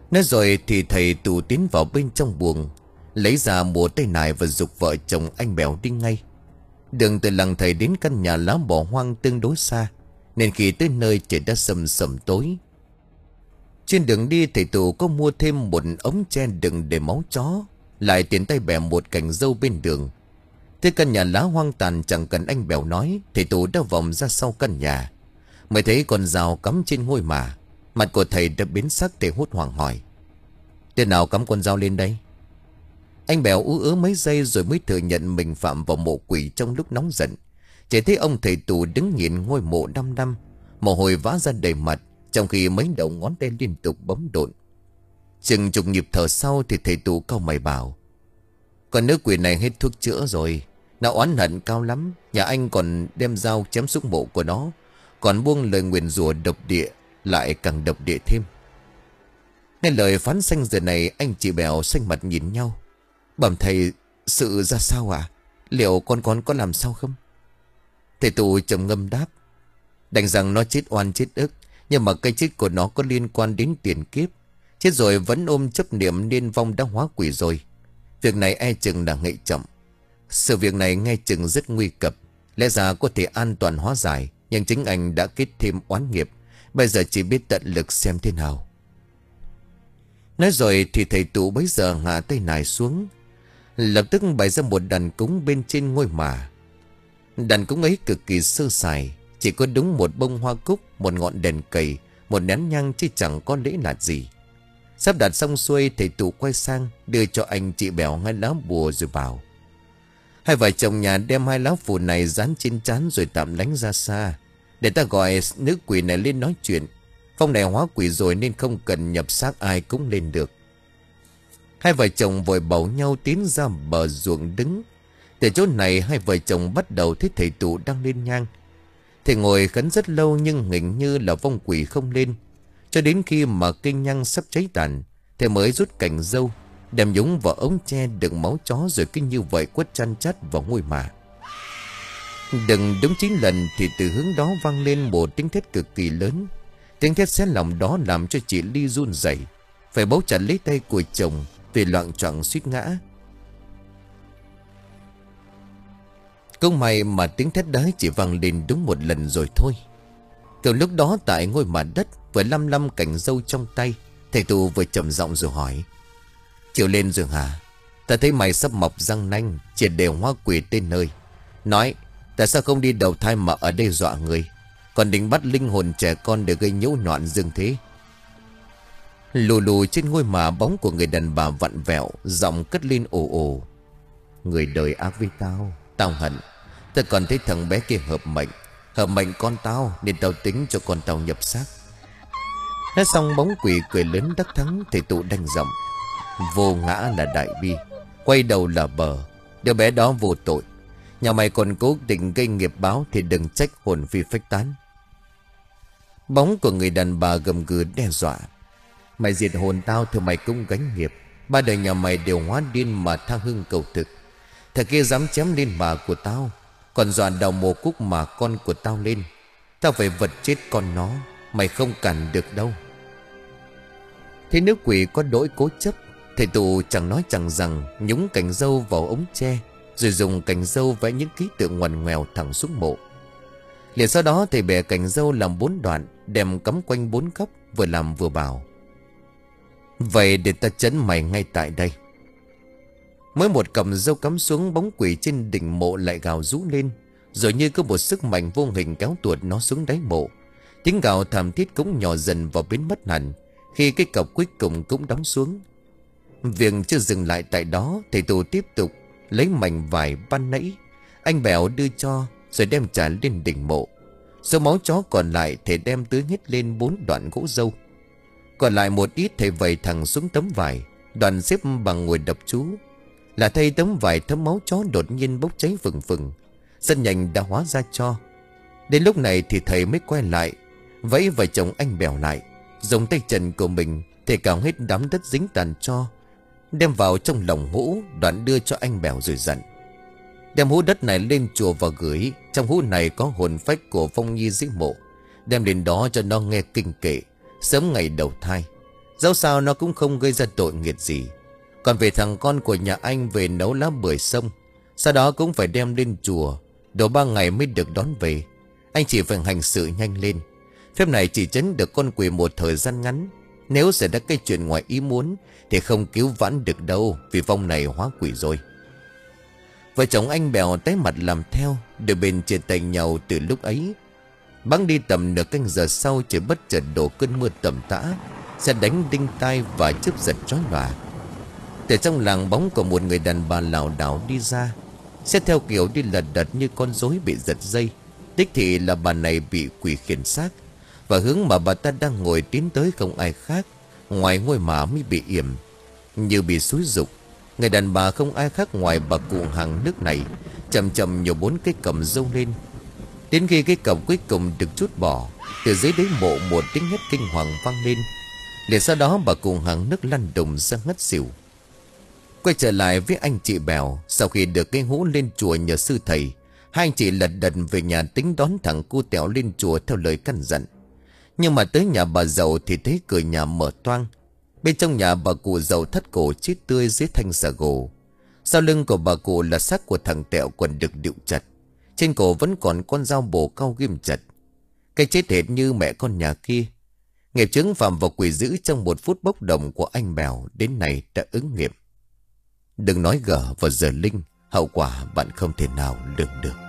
Nói rồi thì thầy tù tiến vào bên trong buồng, lấy ra một tay nải và giục vợ chồng anh Bèo đi ngay. Đường từ làng thầy đến căn nhà lá bỏ hoang tương đối xa, nên khi tới nơi trời đã sầm sầm tối. Trên đường đi thầy tù có mua thêm một ống tre đựng để máu chó, lại tiện tay bẻ một cành dâu bên đường. Tới căn nhà lá hoang tàn chẳng cần anh Bèo nói, thầy tù đã vòng ra sau căn nhà, mới thấy con dao cắm trên ngôi mả. Mặt của thầy đã biến sắc, thầy hốt hoảng hỏi: "Tên nào cắm con dao lên đây?" Anh Bèo ú ớ mấy giây rồi mới thừa nhận mình phạm vào mộ quỷ trong lúc nóng giận. Chỉ thấy ông thầy tù đứng nhìn ngôi mộ năm năm, mồ hôi vã ra đầy mặt, trong khi mấy đầu ngón tay liên tục bấm độn. Chừng chục nhịp thở sau thì thầy tù cau mày bảo: "Con nữ quỷ này hết thuốc chữa rồi. Nó oán hận cao lắm. Nhà anh còn đem dao chém xuống mộ của nó, còn buông lời nguyền rủa độc địa, lại càng độc địa thêm." Nghe lời phán xanh giờ này, anh chị Bèo xanh mặt nhìn nhau. "Bẩm thầy, sự ra sao à? Liệu con con có làm sao không?" Thầy tù trầm ngâm đáp: "Đành rằng nó chết oan chết ức, nhưng mà cái chết của nó có liên quan đến tiền kiếp. Chết rồi vẫn ôm chấp niệm nên vong đã hóa quỷ rồi. Việc này e chừng là nghệ chậm. Sự việc này nghe chừng rất nguy cấp. Lẽ ra có thể an toàn hóa giải, nhưng chính anh đã kết thêm oán nghiệp. Bây giờ chỉ biết tận lực xem thế nào." Nói rồi thì thầy tù bấy giờ hạ tay nải xuống, lập tức bày ra một đàn cúng bên trên ngôi mả. Đàn cúng ấy cực kỳ sơ sài, chỉ có đúng một bông hoa cúc, một ngọn đèn cầy, một nén nhang, chứ chẳng có lễ lạt gì. Sắp đặt xong xuôi, thầy tù quay sang đưa cho anh chị Bèo hai lá bùa rồi bảo: "Hai vợ chồng nhà đem hai lá phù này dán trên trán rồi tạm lánh ra xa, để ta gọi nữ quỷ này lên nói chuyện. Phong này hóa quỷ rồi nên không cần nhập xác ai cũng lên được." Hai vợ chồng vội bầu nhau tiến ra bờ ruộng đứng. Từ chỗ này hai vợ chồng bắt đầu thấy thầy tù đang lên nhang. Thầy ngồi khấn rất lâu nhưng hình như là vong quỷ không lên. Cho đến khi mà cây nhang sắp cháy tàn, thầy mới rút cành dâu, đem nhúng vào ống tre đựng máu chó, rồi cứ như vậy quất chăn chắt vào ngôi mả. Đừng đúng chín lần thì từ hướng đó vang lên một tiếng thét cực kỳ lớn. Tiếng thét xé lòng đó làm cho chị Ly run rẩy, phải bấu chặt lấy tay của chồng vì loạng choạng suýt ngã. Cũng may mà tiếng thét đấy chỉ vang lên đúng một lần rồi thôi. Từ lúc đó tại ngôi mả đất vừa lăm lăm cành dâu trong tay, thầy tù vừa trầm giọng rồi hỏi: "Chịu lên rồi hả? Ta thấy mày sắp mọc răng nanh, triệt đều hóa quỷ tên nơi. Nói, tại sao không đi đầu thai mà ở đây dọa người, còn định bắt linh hồn trẻ con để gây nhiễu loạn dương thế?" Lù lù trên ngôi mả, bóng của người đàn bà vặn vẹo, giọng cất lên ồ ồ: "Người đời ác với tao, tao hận. Ta còn thấy thằng bé kia hợp mệnh, hợp mệnh con tao, nên tao tính cho con tao nhập xác." Nói xong bóng quỷ cười lớn đắc thắng. Thầy tụ đanh giọng: "Vô ngã là đại bi, quay đầu là bờ. Đứa bé đó vô tội. Nhà mày còn cố tình gây nghiệp báo thì đừng trách hồn phi phách tán." Bóng của người đàn bà gầm gừ đe dọa: "Mày diệt hồn tao thì mày cũng gánh nghiệp. Ba đời nhà mày đều hóa điên mà tha hương cầu thực. Thằng kia dám chém lên bà của tao, còn dọa đầu mồ cúc mà con của tao lên. Tao phải vật chết con nó, mày không cản được đâu." Thế nữ quỷ có đỗi cố chấp, thầy tù chẳng nói chẳng rằng nhúng cành dâu vào ống tre, rồi dùng cành dâu vẽ những ký tượng ngoằn ngoèo thẳng xuống mộ. Liền sau đó thầy bẻ cành dâu làm bốn đoạn, đem cắm quanh bốn góc, vừa làm vừa bảo: "Vậy để ta chấn mày ngay tại đây." Mới một cầm dâu cắm xuống, bóng quỷ trên đỉnh mộ lại gào rú lên, rồi như có một sức mạnh vô hình kéo tuột nó xuống đáy mộ. Tiếng gào thảm thiết cũng nhỏ dần và biến mất hẳn khi cái cọc cuối cùng cũng đóng xuống. Việc chưa dừng lại tại đó, thầy tù tiếp tục lấy mảnh vải ban nãy anh Bèo đưa cho, rồi đem trả lên đỉnh mộ. Số máu chó còn lại thầy đem tưới hết lên bốn đoạn gỗ dâu. Còn lại một ít thầy vẩy thẳng xuống tấm vải, đoàn xếp bằng ngồi đọc chú. Là thay tấm vải thấm máu chó đột nhiên bốc cháy phừng phừng, rất nhanh đã hóa ra tro. Đến lúc này thì thầy mới quay lại, vẫy vợ chồng anh Bèo lại, dùng tay trần của mình thầy cào hết đám đất dính tàn tro, đem vào trong lồng hũ, đoạn đưa cho anh Bèo rồi dặn: "Đem hũ đất này lên chùa và gửi. Trong hũ này có hồn phách của Phong Nhi dưới mộ, đem đến đó cho nó nghe kinh kệ, sớm ngày đầu thai. Dẫu sao nó cũng không gây ra tội nghiệp gì. Còn về thằng con của nhà anh về nấu lá bưởi sông, sau đó cũng phải đem lên chùa, độ ba ngày mới được đón về. Anh chỉ phải hành sự nhanh lên. Phép này chỉ trấn được con quỷ một thời gian ngắn. Nếu xảy ra cái chuyện ngoài ý muốn thì không cứu vãn được đâu, vì vong này hóa quỷ rồi. Vợ chồng anh Bèo tái mặt làm theo, đôi bên chia tay nhau từ lúc ấy. Bẵng đi tầm nửa canh giờ sau, trời bất chợt đổ cơn mưa tầm tã, sẽ đánh đinh tai và chớp giật chói lòa. Từ trong làng bóng của một người đàn bà lảo đảo đi ra, xét theo kiểu đi lật đật như con rối bị giật dây. Đích thị là bà này bị quỷ khiển xác, và hướng mà bà ta đang ngồi tiến tới không ai khác ngoài ngôi mả mới bị yểm. Như bị xúi dục, người đàn bà không ai khác ngoài bà cụ hàng nước này chậm chậm nhổ bốn cái cằm râu lên. Đến khi cái cằm cuối cùng được trút bỏ, từ dưới đáy mộ một tiếng hét kinh hoàng vang lên. Liền sau đó bà cụ hàng nước lăn đùng ra ngất xỉu. Quay trở lại với anh chị Bèo, sau khi được cái hũ lên chùa nhờ sư thầy, hai anh chị lật đật về nhà tính đón thằng cu Tẹo lên chùa theo lời căn dặn. Nhưng mà tới nhà bà giàu thì thấy cửa nhà mở toang. Bên trong nhà bà cụ giàu thắt cổ chết tươi dưới thanh xà gồ. Sau lưng của bà cụ là xác của thằng Tẹo còn được điệu chặt. Trên cổ vẫn còn con dao bổ cau ghim chặt. Cái chết hệt như mẹ con nhà kia. Nghiệp chướng phạm vào quỷ dữ trong một phút bốc đồng của anh Bèo đến nay đã ứng nghiệm. Đừng nói gở vào giờ linh, hậu quả bạn không thể nào lường được.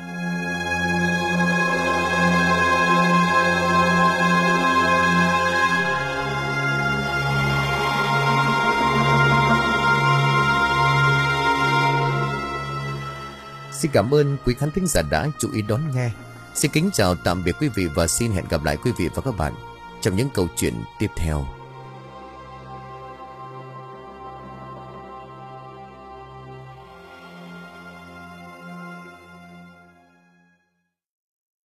Xin cảm ơn quý khán thính giả đã chú ý đón nghe. Xin kính chào tạm biệt quý vị và xin hẹn gặp lại quý vị và các bạn trong những câu chuyện tiếp theo.